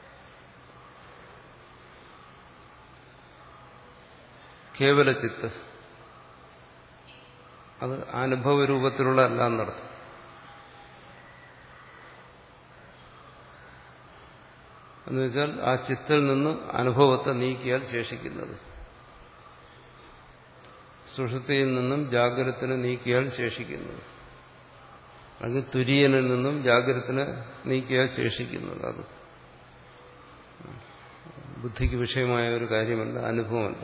കേവല ചിത്ത്, അത് അനുഭവരൂപത്തിലുള്ള അല്ല എന്നർത്ഥം. എന്നുവെച്ചാൽ ആ ചിത്തിൽ നിന്ന് അനുഭവത്തെ നീക്കിയാൽ ശേഷിക്കുന്നത്, സുഷുപ്തിയിൽ നിന്നും ജാഗ്രതത്തിനെ നീക്കിയാൽ ശേഷിക്കുന്നത്, അല്ലെങ്കിൽ തുര്യനിൽ നിന്നും ജാഗ്രതത്തിനെ നീക്കിയാൽ ശേഷിക്കുന്നത്, അത് ബുദ്ധിക്ക് വിഷയമായ ഒരു കാര്യമല്ല, അനുഭവമല്ല.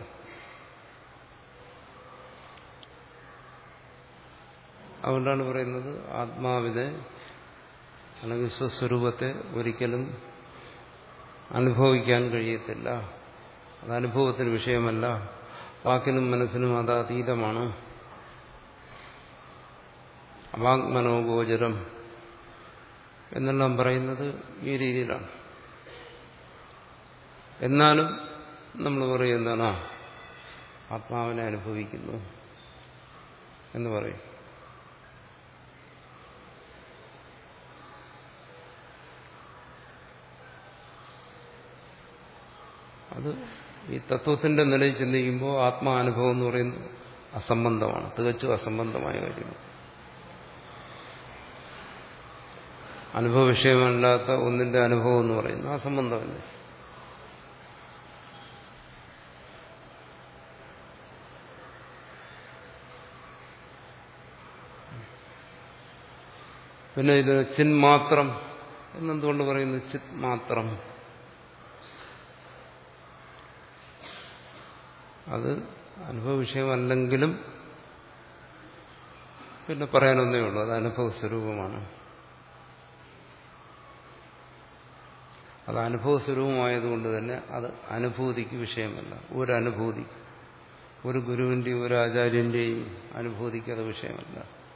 അതുകൊണ്ടാണ് പറയുന്നത് ആത്മാവിനെ അല്ലെങ്കിൽ സ്വസ്വരൂപത്തെ ഒരിക്കലും അനുഭവിക്കാൻ കഴിയത്തില്ല. അത് അനുഭവത്തിന് വിഷയമല്ല. വാക്കിനും മനസ്സിനും അത് അതീതമാണ്. അവാങ്മനോഗോചരം എന്നെല്ലാം പറയുന്നത് ഈ രീതിയിലാണ്. എന്നാലും നമ്മൾ പറയും എന്താണ്? ആത്മാവിനെ അനുഭവിക്കുന്നു എന്ന് പറയും. അത് ഈ തത്വത്തിന്റെ നിലയിൽ ചിന്തിക്കുമ്പോൾ ആത്മാനുഭവം എന്ന് പറയുന്നത് അസംബന്ധമാണ്, തികച്ചും അസംബന്ധമായ കാര്യമാണ്. അനുഭവ വിഷയമല്ലാത്ത ഒന്നിന്റെ അനുഭവം എന്ന് പറയുന്നത് അസംബന്ധമല്ലേ. പിന്നെ ഇത് ചിന്മാത്രം എന്നെന്തുകൊണ്ട് പറയുന്നു? ചിത് മാത്രം. അത് അനുഭവ വിഷയമല്ലെങ്കിലും പിന്നെ പറയാനൊന്നേ ഉള്ളൂ, അത് അനുഭവ സ്വരൂപമാണ്. അത് അനുഭവ സ്വരൂപമായതുകൊണ്ട് തന്നെ അത് അനുഭൂതിക്ക് വിഷയമല്ല. ഒരു അനുഭൂതി, ഒരു ഗുരുവിന്റെയും ഒരു ആചാര്യന്റെയും അനുഭൂതിക്ക് അത് വിഷയമല്ല.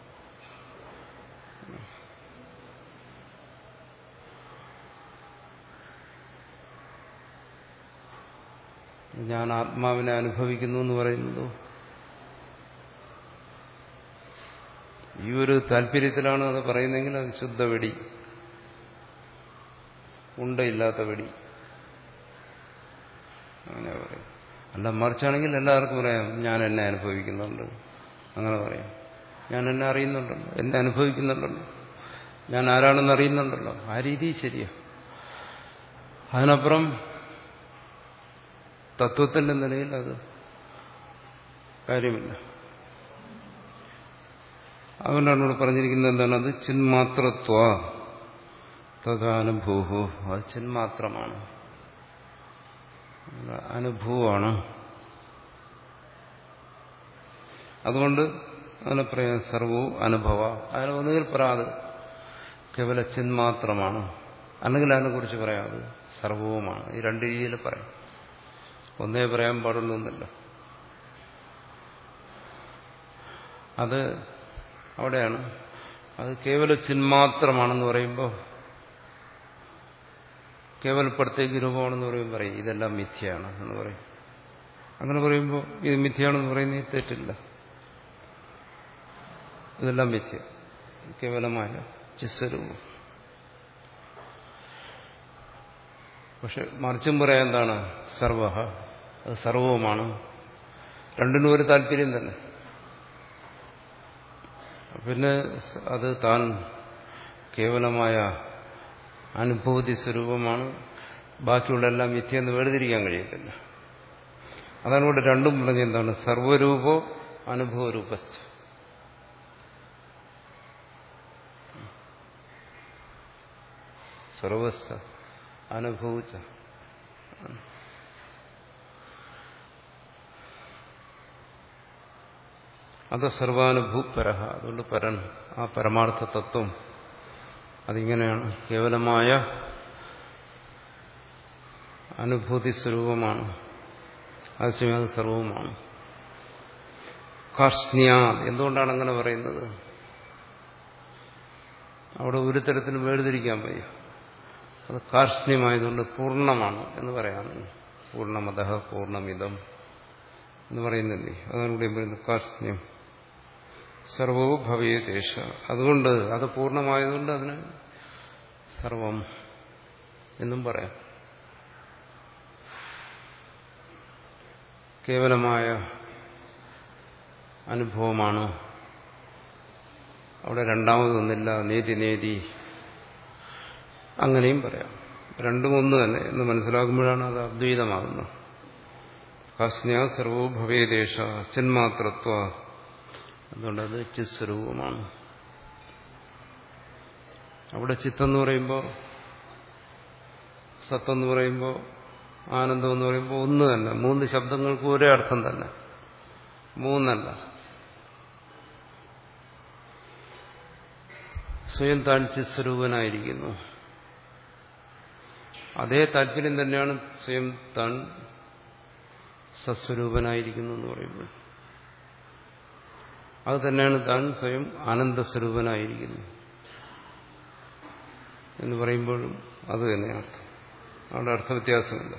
ഞാൻ ആത്മാവിനെ അനുഭവിക്കുന്നു എന്ന് പറയുന്നത് ഈ ഒരു താല്പര്യത്തിലാണ് അത് പറയുന്നതെങ്കിൽ അത് ശുദ്ധ വെടി, ഉണ്ടയില്ലാത്ത വെടി, അങ്ങനെ പറയും. അല്ല മറിച്ചാണെങ്കിൽ എല്ലാവർക്കും പറയാം ഞാൻ എന്നെ അനുഭവിക്കുന്നുണ്ട്, അങ്ങനെ പറയാം. ഞാൻ എന്നെ അറിയുന്നുണ്ടല്ലോ, എന്നെ അനുഭവിക്കുന്നുണ്ടല്ലോ, ഞാൻ ആരാണെന്ന് അറിയുന്നുണ്ടല്ലോ. ആ രീതി ശരിയാ. അതിനപ്പുറം തത്വത്തിന്റെ നിലയിൽ അത് കാര്യമില്ല. അതുകൊണ്ടാണ് ഇവിടെ പറഞ്ഞിരിക്കുന്നത് എന്താണ്? അത് ചിന്മാത്രത്വ തഥാനുഭൂഹു. അത് ചിന്മാത്രമാണ്, അനുഭവമാണ്. അതുകൊണ്ട് അതിനെ പറയാം സർവവും അനുഭവ. അതിനെ ഒന്നുകിൽ പറയാതെ കേവല ചിന്മാത്രമാണ്, അല്ലെങ്കിൽ അതിനെക്കുറിച്ച് പറയാതെ സർവവുമാണ്. ഈ രണ്ട് രീതിയിൽ പറയാം. ഒന്നേ പറയാൻ പാടുള്ളൊന്നുമില്ല. അത് അവിടെയാണ്. അത് കേവല ചിന്മാത്രമാണെന്ന് പറയുമ്പോൾ, കേവലപ്പെടുത്തേക്ക് രൂപമാണെന്ന് പറയുമ്പോൾ പറയും ഇതെല്ലാം മിഥ്യയാണ് എന്ന് പറയും. അങ്ങനെ പറയുമ്പോൾ ഇത് മിഥ്യയാണെന്ന് പറയുന്നത് തെറ്റില്ല. ഇതെല്ലാം മിഥ്യ, കേവലമായ ചിസ്വരൂപം. പക്ഷെ മറിച്ചും പറയാൻ എന്താണ്? സർവ, അത് സർവവുമാണ്. രണ്ടിനും ഒരു താല്പര്യം തന്നെ. പിന്നെ അത് താൻ കേവലമായ അനുഭൂതി സ്വരൂപമാണ്, ബാക്കിയുള്ള എല്ലാം മിഥ്യയെന്ന് വേർതിരിക്കാൻ കഴിയത്തില്ല. അതാണ് ഇവിടെ രണ്ടും പറഞ്ഞ എന്താണ്? സർവരൂപോ അനുഭവരൂപസ്ഥ. സർവസ്ഥ അനുഭവിച്ച അത് സർവാനുഭൂപര. അതുകൊണ്ട് പരൻ, ആ പരമാർത്ഥ തത്വം അതിങ്ങനെയാണ്, കേവലമായ അനുഭൂതി സ്വരൂപമാണ്. അതേസമയം അത് സർവവുമാണ്. കാർഷ്ണ്യ, എന്തുകൊണ്ടാണ് അങ്ങനെ പറയുന്നത്? അവിടെ ഒരു തരത്തിലും വേർതിരിക്കാൻ വയ്യ. അത് കാർഷ്ണ്യമായതുകൊണ്ട് പൂർണ്ണമാണ് എന്ന് പറയാമെന്ന്. പൂർണ്ണമതഃ പൂർണ്ണമിതം എന്ന് പറയുന്നില്ലേ, അതാണ് ഇവിടെ പറയുന്നത് കാർഷ്ണ്യം. സർവവും ഭവേദേശ, അതുകൊണ്ട് അത് പൂർണ്ണമായതുകൊണ്ട് അതിന് സർവം എന്നും പറയാം. കേവലമായ അനുഭവമാണ്, അവിടെ രണ്ടാമതൊന്നില്ല. നേതി നേതി അങ്ങനെയും പറയാം. രണ്ടും ഒന്ന് തന്നെ എന്ന് മനസ്സിലാക്കുമ്പോഴാണ് അത് അദ്വൈതമാകുന്നത്. കാസ്ന്യ സർവോ ഭവേദേശ ചിന്മാത്രത്വ, അതുകൊണ്ടത് ചിത്സ്വരൂപമാണ്. അവിടെ ചിത്തെന്ന് പറയുമ്പോൾ, സത്തെന്ന് പറയുമ്പോൾ, ആനന്ദം എന്ന് പറയുമ്പോൾ ഒന്ന് തന്നെ. മൂന്ന് ശബ്ദങ്ങൾക്ക് ഒരേ അർത്ഥം തന്നെ, മൂന്നല്ല. സ്വയം താൻ ചിത്സ്വരൂപനായിരിക്കുന്നു. അതേ താല്പര്യം തന്നെയാണ് സ്വയം താൻ സത്സ്വരൂപനായിരിക്കുന്നു എന്ന് പറയുമ്പോൾ. അത് തന്നെയാണ് താൻ സ്വയം ആനന്ദസ്വരൂപനായിരിക്കുന്നു എന്ന് പറയുമ്പോഴും അത് തന്നെ അർത്ഥം. അവിടെ അർത്ഥവ്യത്യാസമില്ല.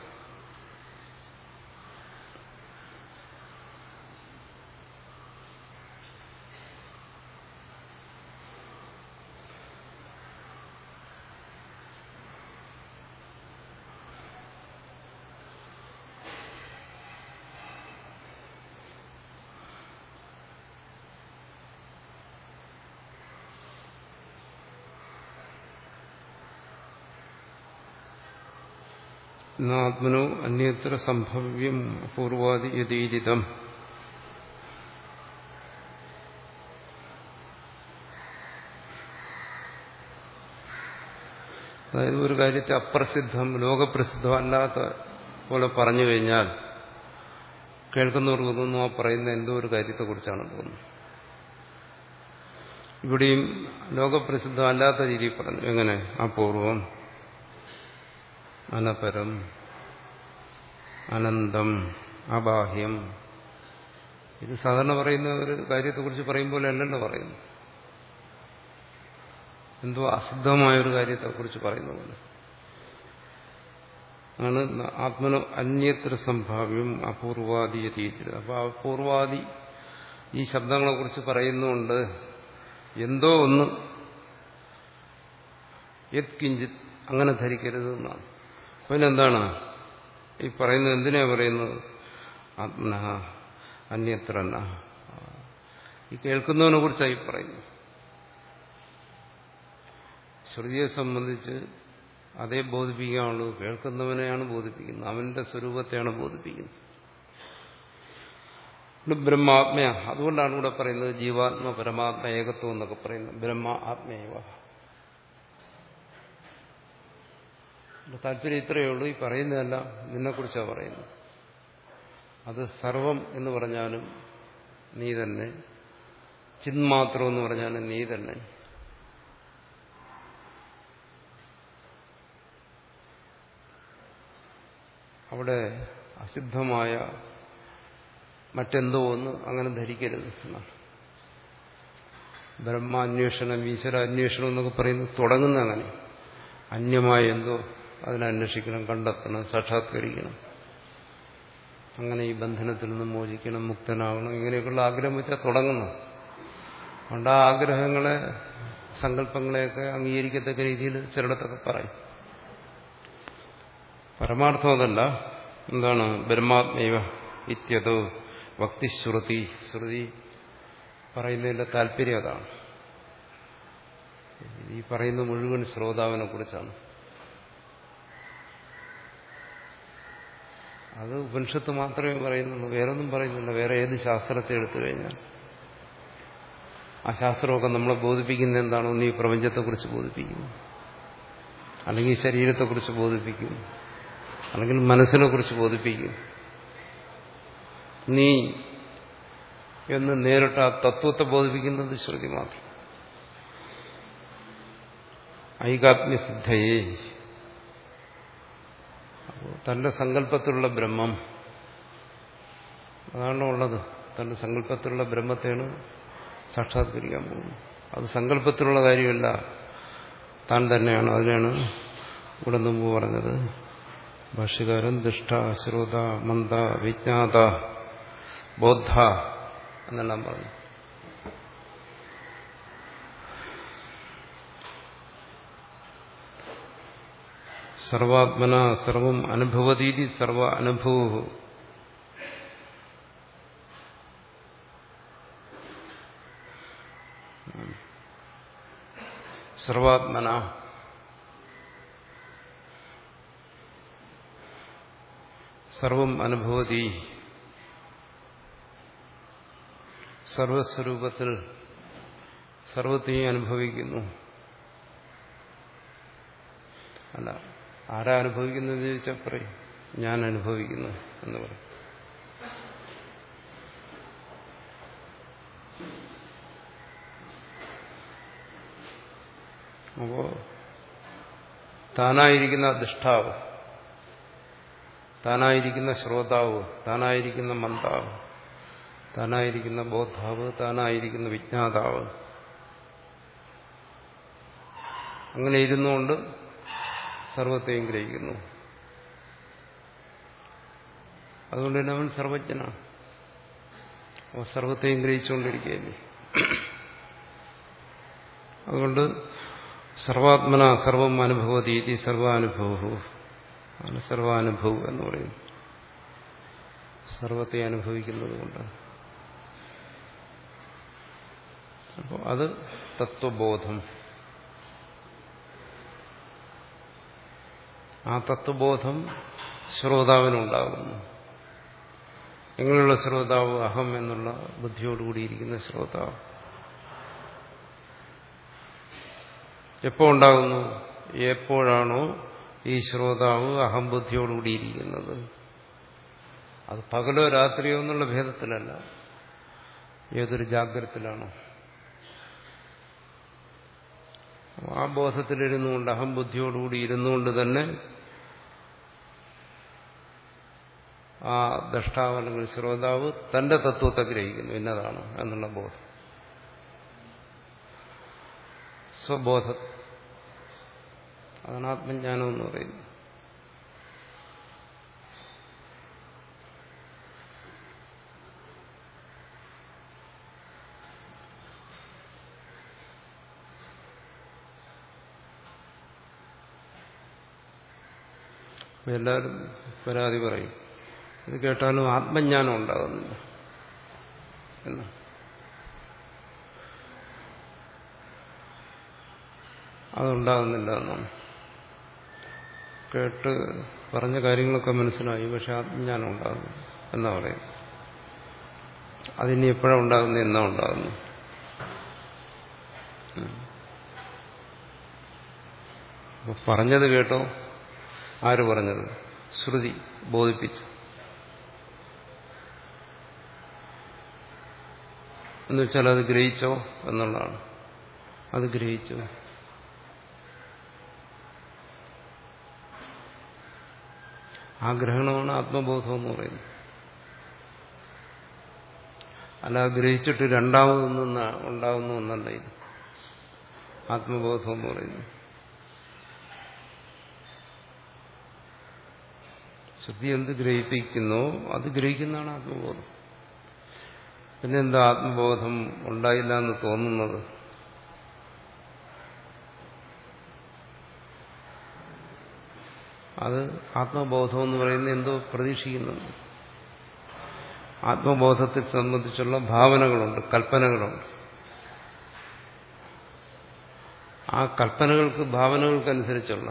ആത്മനോ അന്യത്ര സംഭവ്യം പൂർവാദി യതീരിതം. അതായത് ഒരു കാര്യത്തെ അപ്രസിദ്ധം, ലോകപ്രസിദ്ധം അല്ലാത്ത പോലെ പറഞ്ഞു കഴിഞ്ഞാൽ കേൾക്കുന്നവർക്ക് തോന്നുന്നു ആ പറയുന്ന എന്തോ ഒരു കാര്യത്തെക്കുറിച്ചാണ് തോന്നുന്നത്. ഇവിടെയും ലോകപ്രസിദ്ധം അല്ലാത്ത രീതിയിൽ പറഞ്ഞു. എങ്ങനെ? അപൂർവം, അനപരം, അനന്തം, അബാഹ്യം. ഇത് സാധാരണ പറയുന്ന ഒരു കാര്യത്തെക്കുറിച്ച് പറയുമ്പോൾ അല്ലല്ലോ പറയുന്നു. എന്തോ അസിദ്ധമായൊരു കാര്യത്തെക്കുറിച്ച് പറയുന്ന പോലെ ആണ്. ആത്മനോ അന്യത്ര സംഭാവ്യം അപൂർവാദി രീതി. അപ്പോൾ അപൂർവാദി ഈ ശബ്ദങ്ങളെക്കുറിച്ച് പറയുന്നുണ്ട്. എന്തോ ഒന്ന് യത് കിഞ്ചിത് അങ്ങനെ ധരിക്കരുത് എന്നാണ്. പിന്നെന്താണ് ഈ പറയുന്നത്? എന്തിനാ പറയുന്നത്? ആത്മന അന്യത്ര. ഈ കേൾക്കുന്നവനെ കുറിച്ചായി പറയുന്നു. ശ്രുതിയെ സംബന്ധിച്ച് അതേ ബോധിപ്പിക്കാനുള്ളൂ. കേൾക്കുന്നവനെയാണ് ബോധിപ്പിക്കുന്നത്, അവന്റെ സ്വരൂപത്തെയാണ് ബോധിപ്പിക്കുന്നത്. ബ്രഹ്മാത്മയ, അതുകൊണ്ടാണ് ഇവിടെ പറയുന്നത് ജീവാത്മ പരമാത്മ ഏകത്വം എന്നൊക്കെ പറയുന്നത്. ബ്രഹ്മ ആത്മേവ. താല്പര്യം ഇത്രയേ ഉള്ളൂ. ഈ പറയുന്നതല്ല നിന്നെക്കുറിച്ചാണ് പറയുന്നത്. അത് സർവം എന്ന് പറഞ്ഞാലും നീ തന്നെ, ചിന്മാത്രം എന്ന് പറഞ്ഞാൽ നീ തന്നെ. അവിടെ അസിദ്ധമായ മറ്റെന്തോ ഒന്ന് അങ്ങനെ ധരിക്കരുത് എന്നാണ്. ബ്രഹ്മാന്വേഷണം ഈശ്വരാന്വേഷണം എന്നൊക്കെ പറയുന്നത് തുടങ്ങുന്ന അങ്ങനെ അന്യമായ എന്തോ അതിനെ അന്വേഷിക്കണം, കണ്ടെത്തണം, സാക്ഷാത്കരിക്കണം, അങ്ങനെ ഈ ബന്ധനത്തിൽ നിന്ന് മോചിക്കണം, മുക്തനാകണം, ഇങ്ങനെയൊക്കെയുള്ള ആഗ്രഹം വെച്ചാൽ തുടങ്ങുന്നു. അതുകൊണ്ട് ആ ആഗ്രഹങ്ങളെ സങ്കല്പങ്ങളെയൊക്കെ അംഗീകരിക്കത്തക്ക രീതിയിൽ ചിലയിടത്തൊക്കെ പറയും. പരമാർത്ഥം അതല്ല. എന്താണ്? ബ്രഹ്മാത്മൈവ ഇത്യതോ ഭക്തിശ്രുതി. ശ്രുതി പറയുന്നതിന്റെ താല്പര്യം അതാണ്. ഈ പറയുന്ന മുഴുവൻ ശ്രോതാവിനെ കുറിച്ചാണ്. അത് ഉപനിഷത്ത് മാത്രമേ പറയുന്നുള്ളൂ, വേറൊന്നും പറയുന്നില്ല. വേറെ ഏത് ശാസ്ത്രത്തെ എടുത്തു കഴിഞ്ഞാൽ ആ ശാസ്ത്രമൊക്കെ നമ്മളെ ബോധിപ്പിക്കുന്ന എന്താണോ, നീ പ്രപഞ്ചത്തെക്കുറിച്ച് ബോധിപ്പിക്കുന്നു, അല്ലെങ്കിൽ ശരീരത്തെക്കുറിച്ച് ബോധിപ്പിക്കും, അല്ലെങ്കിൽ മനസ്സിനെ കുറിച്ച് ബോധിപ്പിക്കും. നീ എന്ന് നേരിട്ട് ആ തത്വത്തെ ബോധിപ്പിക്കുന്നത് ശ്രുതി മാത്രം. ഐകാത്മ്യസിദ്ധയെ, അപ്പോൾ തന്റെ സങ്കല്പത്തിലുള്ള ബ്രഹ്മം അതാണോ ഉള്ളത്. തന്റെ സങ്കല്പത്തിലുള്ള ബ്രഹ്മത്തെയാണ് സാക്ഷാത്കരിക്കാൻ പോകുന്നത്. അത് സങ്കല്പത്തിലുള്ള കാര്യമല്ല, താൻ തന്നെയാണ്. അതിനാണ് ഇവിടെ മുമ്പ് പറഞ്ഞത്. ഭാഷ്യകാരൻ ദുഷ്ട, ശ്രോത, മന്ദ, വിജ്ഞാത, ബോദ്ധ എന്നെല്ലാം പറഞ്ഞു. സർവാത്മന സർവം അനുഭവതീതി സർവ അനുഭവ. സർവാത്മന സർവം അനുഭവതി, സർവസ്വരൂപത്തിൽ സർവത്തെയും അനുഭവിക്കുന്നു. അല്ല, ആരാ അനുഭവിക്കുന്നതെന്ന് ചോദിച്ചാൽ പറയും, ഞാൻ അനുഭവിക്കുന്നു എന്ന് പറയും. അപ്പോ താനായിരിക്കുന്ന അധിഷ്ഠാവ്, താനായിരിക്കുന്ന ശ്രോതാവ്, താനായിരിക്കുന്ന മന്ദാവ്, താനായിരിക്കുന്ന ബോദ്ധാവ്, താനായിരിക്കുന്ന വിജ്ഞാതാവ്, അങ്ങനെ ഇരുന്നുകൊണ്ട് സർവത്തെയും ഗ്രഹിക്കുന്നു. അതുകൊണ്ട് തന്നെ അവൻ സർവജ്ഞനാണ്. അവൻ സർവത്തെയും ഗ്രഹിച്ചുകൊണ്ടിരിക്കുകയല്ലേ. അതുകൊണ്ട് സർവാത്മന സർവം അനുഭവതീതി സർവാനുഭവവും ആണ് സർവാനുഭവം എന്ന് പറയുന്നു. സർവത്തെ അനുഭവിക്കുന്നത് കൊണ്ട്. അപ്പോൾ അത് തത്വബോധം. ആ തത്വബോധം ശ്രോതാവിനുണ്ടാകുന്നു. എങ്ങനെയുള്ള ശ്രോതാവ്? അഹം എന്നുള്ള ബുദ്ധിയോടുകൂടിയിരിക്കുന്ന ശ്രോതാവ്. എപ്പോ ഉണ്ടാകുന്നു? എപ്പോഴാണോ ഈ ശ്രോതാവ് അഹംബുദ്ധിയോടുകൂടിയിരിക്കുന്നത്. അത് പകലോ രാത്രിയോ എന്നുള്ള ഭേദത്തിലല്ല, ഏതൊരു ജാഗ്രതത്തിലാണോ ആ ബോധത്തിലിരുന്നുകൊണ്ട്, അഹംബുദ്ധിയോടുകൂടി ഇരുന്നുകൊണ്ട് തന്നെ ആ ദ്രഷ്ടാവ് അല്ലെങ്കിൽ ശ്രോതാവ് തന്റെ തത്വത്തെ ഗ്രഹിക്കുന്നു. ഇന്നതാണ് എന്നുള്ള ബോധം, സ്വബോധം. അതാണ് ആത്മജ്ഞാനം എന്ന് പറയുന്നത്. എല്ലാവരും പരാതി പറയും, ഇത് കേട്ടാലും ആത്മജ്ഞാനം ഉണ്ടാകുന്നില്ല എന്ന്. അതുണ്ടാകുന്നില്ല എന്നാണ്. കേട്ട് പറഞ്ഞ കാര്യങ്ങളൊക്കെ മനസ്സിലായി, പക്ഷെ ആത്മജ്ഞാനം ഉണ്ടാകുന്നു എന്നാ പറയുന്നത്. അതിനി എപ്പോഴാണ് ഉണ്ടാകുന്നത്? എന്നാ ഉണ്ടാകുന്നു? അപ്പൊ പറഞ്ഞത് കേട്ടോ? ആര് പറഞ്ഞത്? ശ്രുതി ബോധിപ്പിച്ചു. എന്ന് വെച്ചാൽ അത് ഗ്രഹിച്ചോ എന്നുള്ളതാണ്. അത് ഗ്രഹിച്ചു. ആ ഗ്രഹണമാണ് ആത്മബോധം എന്ന് പറയുന്നത്. അല്ല ഗ്രഹിച്ചിട്ട് രണ്ടാമതൊന്നും ഉണ്ടാകുന്ന ഒന്നല്ല ഇത് ആത്മബോധം എന്ന് പറയുന്നത്. ശ്രുതി എന്ത് ഗ്രഹിപ്പിക്കുന്നോ അത് ഗ്രഹിക്കുന്നതാണ് ആത്മബോധം. പിന്നെ എന്താ ആത്മബോധം ഉണ്ടായില്ല എന്ന് തോന്നുന്നത്? അത് ആത്മബോധം എന്ന് പറയുന്നത് എന്തോ പ്രതീക്ഷിക്കുന്നുണ്ട്. ആത്മബോധത്തെ സംബന്ധിച്ചുള്ള ഭാവനകളുണ്ട്, കൽപ്പനകളുണ്ട്. ആ കൽപ്പനകൾക്ക് ഭാവനകൾക്കനുസരിച്ചുള്ള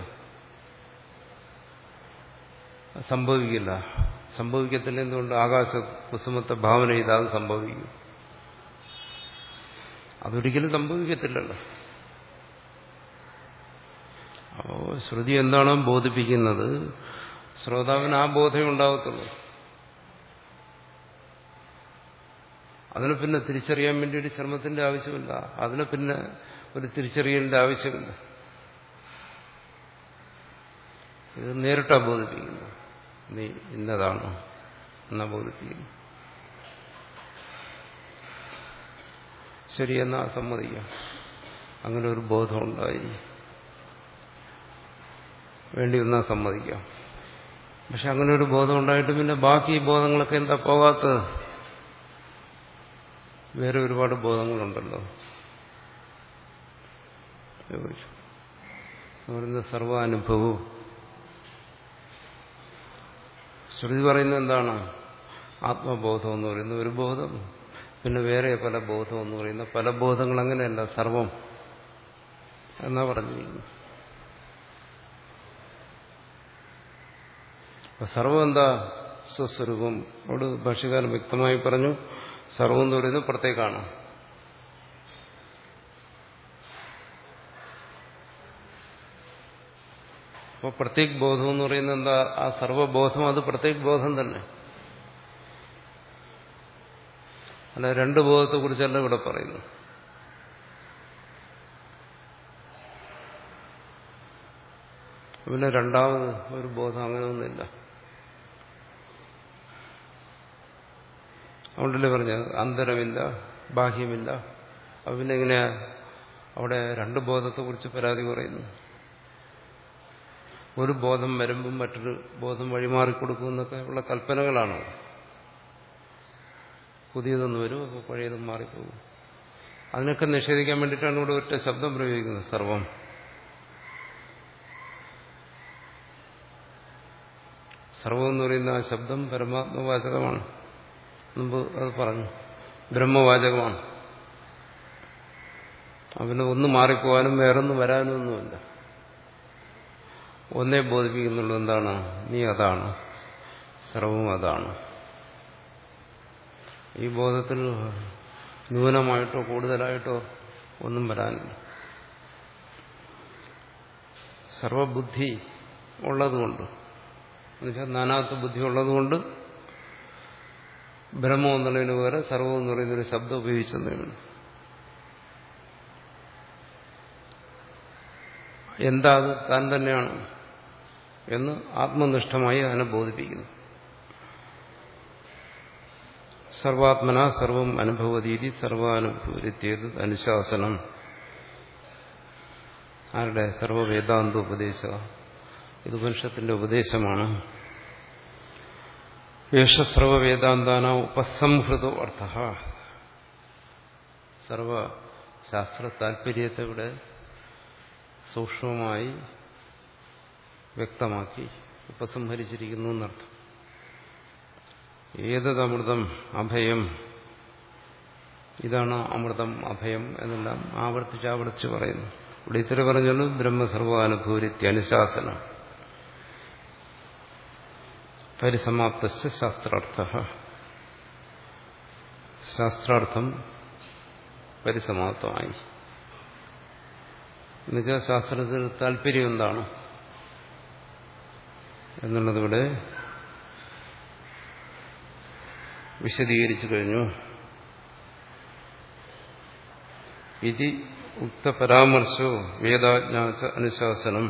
സംഭവിക്കില്ല. സംഭവിക്കത്തില്ല. എന്തുകൊണ്ട്? ആകാശ കുസുമത്തെ ഭാവന ചെയ്താൽ അത് സംഭവിക്കും. അതൊരിക്കലും സംഭവിക്കത്തില്ലല്ലോ. അപ്പോ ശ്രുതി എന്താണോ ബോധിപ്പിക്കുന്നത് ശ്രോതാവിന് ആ ബോധമേ ഉണ്ടാകത്തുള്ളൂ. അതിനെ പിന്നെ തിരിച്ചറിയാൻ വേണ്ടി ഒരു ശ്രമത്തിന്റെ ആവശ്യമില്ല. അതിനെ പിന്നെ ഒരു തിരിച്ചറിയലിന്റെ ആവശ്യമില്ല. ഇത് നേരിട്ടാ ബോധിപ്പിക്കുന്നു. നീ ഇന്നതാണോ എന്നാ ബോധിപ്പിക്കുന്നു. ശരിയെന്നാ സമ്മതിക്കാം. അങ്ങനെ ഒരു ബോധം ഉണ്ടായി വേണ്ടി വന്നാൽ സമ്മതിക്കാം. പക്ഷെ അങ്ങനെ ഒരു ബോധം ഉണ്ടായിട്ട് പിന്നെ ബാക്കി ബോധങ്ങളൊക്കെ എന്താ പോകാത്തത്? വേറെ ഒരുപാട് ബോധങ്ങളുണ്ടല്ലോ. പറയുന്ന സർവാനുഭവവും ശ്രുതി പറയുന്നത് എന്താണ്? ആത്മബോധം എന്ന് പറയുന്ന ഒരു ബോധം, പിന്നെ വേറെ പല ബോധം എന്ന് പറയുന്ന പല ബോധങ്ങൾ. അങ്ങനെയല്ല, സർവം എന്നാ പറഞ്ഞിരിക്കുന്നു. അപ്പൊ സർവം എന്താ? സ്വസ്വരൂപം. അവിടെ ഭാഷ്യകാരൻ വ്യക്തമായി പറഞ്ഞു, സർവം എന്ന് പറയുന്നത് പ്രത്യേകമാണ്. അപ്പോൾ പ്രത്യേക ബോധം എന്ന് പറയുന്നത് എന്താ? ആ സർവബോധം അത് പ്രത്യേക ബോധം തന്നെ. അല്ല, രണ്ട് ബോധത്തെ കുറിച്ചല്ല ഇവിടെ പറയുന്നു. പിന്നെ രണ്ടാമത് ഒരു ബോധം അങ്ങനെയൊന്നുമില്ല. അതുകൊണ്ടല്ലേ പറഞ്ഞത് അന്തരമില്ല, ബാഹ്യമില്ല. അപ്പൊ പിന്നെ എങ്ങനെയാ അവിടെ രണ്ട് ബോധത്തെ കുറിച്ച് പരാതി പറയുന്നു? ഒരു ബോധം വരുമ്പം മറ്റൊരു ബോധം വഴിമാറിക്കൊടുക്കും എന്നൊക്കെ ഉള്ള കൽപ്പനകളാണ്. പുതിയതൊന്നും വരും, അപ്പോൾ പഴയതും മാറിപ്പോകും. അതിനൊക്കെ നിഷേധിക്കാൻ വേണ്ടിയിട്ടാണ് ഇവിടെ ഒറ്റ ശബ്ദം പ്രയോഗിക്കുന്നത്, സർവം. സർവം എന്ന് പറയുന്ന ആ ശബ്ദം പരമാത്മവാചകമാണ്. മുമ്പ് അത് പറഞ്ഞു, ബ്രഹ്മവാചകമാണ്. അവന് ഒന്ന് മാറിപ്പോകാനും വേറൊന്നും വരാനും ഒന്നുമില്ല. ഒന്നേ ബോധിപ്പിക്കുന്നുള്ളൂ. എന്താണ്? നീ അതാണ്, സർവവും അതാണ്. ഈ ബോധത്തിൽ ന്യൂനമായിട്ടോ കൂടുതലായിട്ടോ ഒന്നും വരാനില്ല. സർവബുദ്ധി ഉള്ളതുകൊണ്ട്, എന്നുവെച്ചാൽ നാനാത്വ ബുദ്ധി ഉള്ളതുകൊണ്ട് ബ്രഹ്മം എന്നുള്ളതിന് വേറെ സർവം എന്ന് പറയുന്നൊരു ശബ്ദം ഉപയോഗിച്ചെന്നാണ്. എന്താ അത്? താൻ തന്നെയാണ് എന്ന് ആത്മനിഷ്ഠമായി അതിനെ ബോധിപ്പിക്കുന്നു. സർവാത്മന സർവം അനുഭവതീതി സർവാനുഭൂരിത്യേത് അനുശാസനം. ആരുടെ? സർവവേദാന്ത ഉപദേശ. ഇത് ഉപനിഷത്തിന്റെ ഉപദേശമാണ്. യേശ സർവവേദാന്താന ഉപസംഹൃതോ അർത്ഥ. സർവശാസ്ത്ര താല്പര്യത്തെ ഇവിടെ സൂക്ഷ്മമായി വ്യക്തമാക്കി ഉപസംഹരിച്ചിരിക്കുന്നു എന്നർത്ഥം. ഏതമൃതം അഭയം, ഇതാണ് അമൃതം അഭയം എന്നെല്ലാം ആവർത്തിച്ച് ആവർത്തിച്ച് പറയുന്നു. ഇവിടെ ഇത്ര പറഞ്ഞുള്ളൂ. ബ്രഹ്മസർവാനുഭൂരിത്യനുശാസനം പരിസമാപ്ത ശാസ്ത്രാർത്ഥ. ശാസ്ത്രാർത്ഥം പരിസമാപ്തമായി. എന്നുവെച്ചാൽ ശാസ്ത്രത്തിൽ താല്പര്യം എന്താണ് എന്നുള്ളതിവിടെ വിശദീകരിച്ചു കഴിഞ്ഞു. ഇതി ഉക്ത പരാമർശോ വേദാജ്ഞാച അനുശാസനം.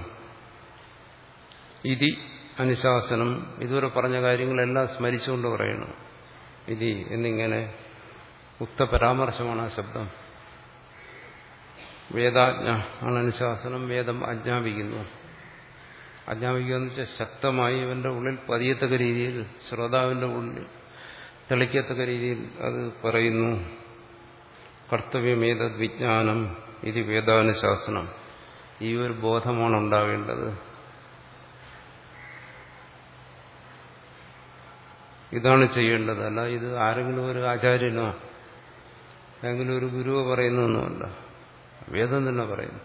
ഇതി അനുശാസനം, ഇതുവരെ പറഞ്ഞ കാര്യങ്ങളെല്ലാം സ്മരിച്ചുകൊണ്ട് പറയണം. ഇതി എന്നിങ്ങനെ ഉക്ത പരാമർശമാണ് ആ ശബ്ദം. വേദാജ്ഞ ആണ് അനുശാസനം. വേദം ആജ്ഞാപിക്കുന്നു. ആജ്ഞാപിക്കുക എന്ന് വെച്ചാൽ ശക്തമായി ഇവന്റെ ഉള്ളിൽ പതിയത്തക്ക രീതിയിൽ, ശ്രോതാവിന്റെ ഉള്ളിൽ തെളിക്കത്തക്ക രീതിയിൽ അത് പറയുന്നു. കർത്തവ്യമേതദ് വിജ്ഞാനം ഇത് വേദാനുശാസനം. ഈ ഒരു ബോധമാണ് ഉണ്ടാവേണ്ടത്. ഇതാണ് ചെയ്യേണ്ടത്. അല്ല ഇത് ആരെങ്കിലും ഒരു ആചാര്യനോ ഏതെങ്കിലും ഒരു ഗുരുവോ പറയുന്നൊന്നുമല്ല, വേദം തന്നെ പറയുന്നു.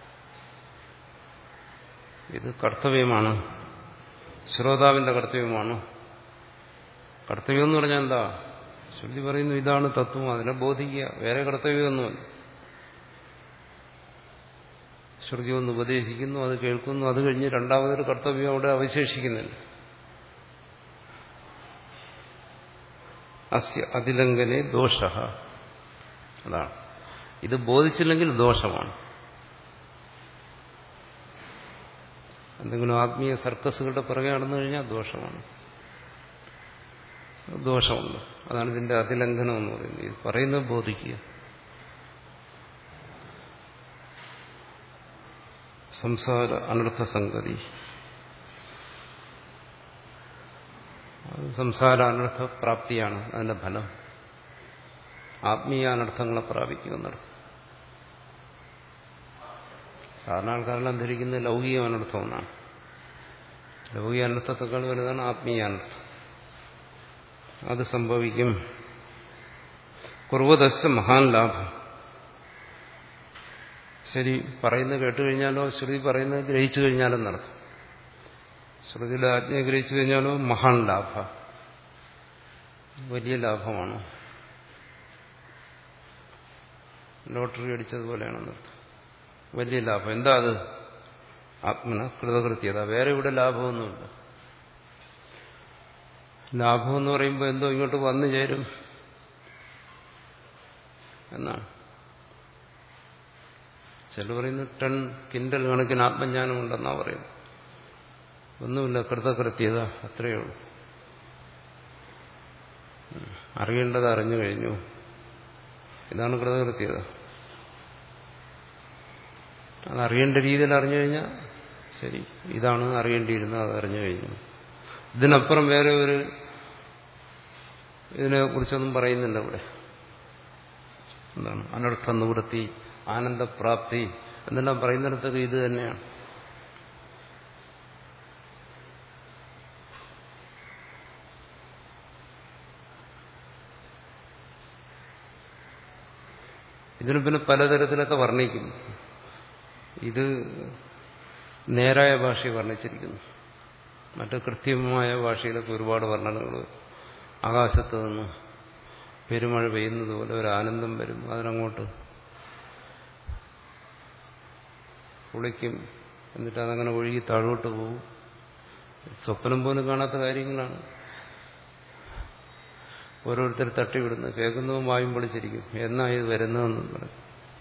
ഇത് കർത്തവ്യമാണ്, ശ്രോതാവിന്റെ കർത്തവ്യമാണ്. കർത്തവ്യം എന്ന് പറഞ്ഞാൽ എന്താ? ശ്രുതി പറയുന്നു ഇതാണ് തത്വം, അതിനെ ബോധിക്കുക. വേറെ കർത്തവ്യമൊന്നുമല്ല. ശ്രുതി ഒന്ന് ഉപദേശിക്കുന്നു, അത് കേൾക്കുന്നു, അത് കഴിഞ്ഞ് രണ്ടാമതൊരു കർത്തവ്യം അവിടെ അവശേഷിക്കുന്നില്ല. അസ്യ അതിലംഘനെ ദോഷ. അതാണ്. ഇത് ബോധിച്ചില്ലെങ്കിൽ ദോഷമാണ്. എന്തെങ്കിലും ആത്മീയ സർക്കസുകളുടെ പിറകെ നടന്നു കഴിഞ്ഞാൽ ദോഷമാണ്, ദോഷമുണ്ട്. അതാണ് ഇതിന്റെ അതിലംഘനം എന്ന് പറയുന്നത്. ഇത് പറയുന്നത് ബോധിക്കുക. സംസാര അനർത്ഥ സംഗതി, അത് സംസാര അനർത്ഥ പ്രാപ്തിയാണ് അതിന്റെ ഫലം. ആത്മീയ അനർത്ഥങ്ങളെ പ്രാപിക്കുക എന്നർത്ഥം. സാധാരണ ആൾക്കാരെല്ലാം ധരിക്കുന്നത് ലൗകിക അനർത്ഥം എന്നാണ്. ലൗകിക അനർത്ഥത്തെക്കാൾ വലുതാണ് ആത്മീയ അനർത്ഥം. അത് സംഭവിക്കും. കുർവതശ്ച മഹാൻ ലാഭം. ശരി, പറയുന്നത് കേട്ടുകഴിഞ്ഞാലോ ശ്രുതി പറയുന്നത് ഗ്രഹിച്ചു കഴിഞ്ഞാലും നടത്തും. ശ്രുതിയുടെ ആജ്ഞയെ ഗ്രഹിച്ചു കഴിഞ്ഞാലോ മഹാൻ ലാഭ, വലിയ ലാഭമാണ്. ലോട്ടറി അടിച്ചതുപോലെയാണെന്നർത്ഥം. വലിയ ലാഭം. എന്താ അത്? ആത്മന കൃതകൃത്യത. വേറെ ഇവിടെ ലാഭമൊന്നുമില്ല. ലാഭം എന്ന് പറയുമ്പോൾ എന്തോ ഇങ്ങോട്ട് വന്നു ചേരും എന്നാണ്. ചില പറയുന്നു ടൺ കിൻഡൽ കണക്കിന് ആത്മജ്ഞാനം ഉണ്ടെന്നാ പറയുന്നു. ഒന്നുമില്ല, കൃതകൃത്യത അത്രയേ ഉള്ളൂ. അറിയേണ്ടത് അറിഞ്ഞു കഴിഞ്ഞു. ഇതാണ് കൃതകൃത്യത. അത് അറിയേണ്ട രീതിയിൽ അറിഞ്ഞു കഴിഞ്ഞാൽ ശരി, ഇതാണ് അറിയേണ്ടിയിരുന്നത്, അത് അറിഞ്ഞു കഴിഞ്ഞു. ഇതിനപ്പുറം വേറെ ഒരു ഇതിനെ കുറിച്ചൊന്നും പറയുന്നില്ല ഇവിടെ. എന്താണ് അനർത്ഥ നിവൃത്തി, ആനന്ദപ്രാപ്തി എന്നെല്ലാം പറയുന്നിടത്തൊക്കെ ഇത് തന്നെയാണ്. ഇതിന് പിന്നെ പലതരത്തിലൊക്കെ വർണ്ണിക്കും. ഇത് നേരായ ഭാഷയെ വർണ്ണിച്ചിരിക്കുന്നു. മറ്റ് കൃത്യമായ ഭാഷയിലൊക്കെ ഒരുപാട് വർണ്ണനകൾ. ആകാശത്ത് നിന്ന് പെരുമഴ പെയ്യുന്നത് പോലെ ഒരു ആനന്ദം വരും, അതിനങ്ങോട്ട് കുളിക്കും, എന്നിട്ട് അതങ്ങനെ ഒഴുകി താഴോട്ട് പോകും. സ്വപ്നം പോലും കാണാത്ത കാര്യങ്ങളാണ് ഓരോരുത്തർ തട്ടിവിടുന്നത്. കേൾക്കുന്നതും വായും പൊളിച്ചിരിക്കും. എന്നാ ഇത് വരുന്നതെന്ന് പറയും.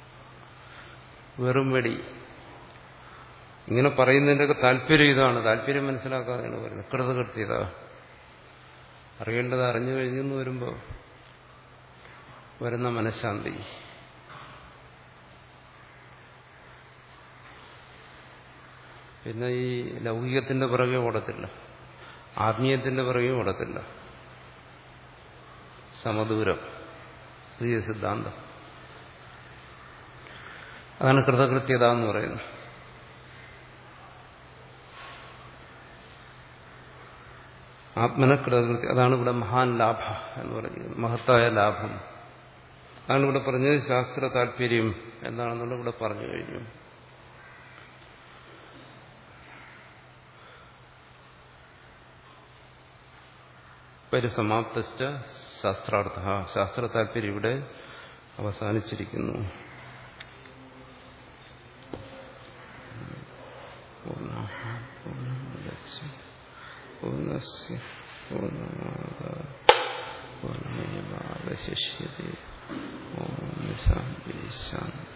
വെറും വെടി. ഇങ്ങനെ പറയുന്നതിൻ്റെയൊക്കെ താല്പര്യം ഇതാണ്. താല്പര്യം മനസ്സിലാക്കാതെയാണ് പറയുന്നത്. കൃതകൃത്യത, അറിയേണ്ടത് അറിഞ്ഞു കഴിഞ്ഞെന്ന് വരുമ്പോൾ വരുന്ന മനഃശാന്തി. പിന്നെ ഈ ലൗകികത്തിന്റെ പിറകെ ഓടത്തില്ല, ആത്മീയത്തിന്റെ പിറകെ ഓടത്തില്ല. സമദൂരം, പുതിയ സിദ്ധാന്തം. അതാണ് കൃതകൃത്യത എന്ന് പറയുന്നത്. ആത്മന കൃതകൃത്യ, അതാണ് ഇവിടെ മഹാൻ ലാഭ എന്ന് പറയുന്നത്. മഹത്തായ ലാഭം അതാണ് ഇവിടെ പറഞ്ഞത്. ശാസ്ത്ര താല്പര്യം എന്താണെന്നുള്ള ഇവിടെ പറഞ്ഞു കഴിഞ്ഞു. പരിസമാപ്തശ്ച ശാസ്ത്രാർത്ഥ, ശാസ്ത്ര താല്പര്യം ഇവിടെ അവസാനിച്ചിരിക്കുന്നു. പൂർണ്ണസ്യ പൂർണ്ണമാദായ പൂർണ്ണമേവാവശിഷ്യതേ. ഓം ശാന്തി ശാന്തി.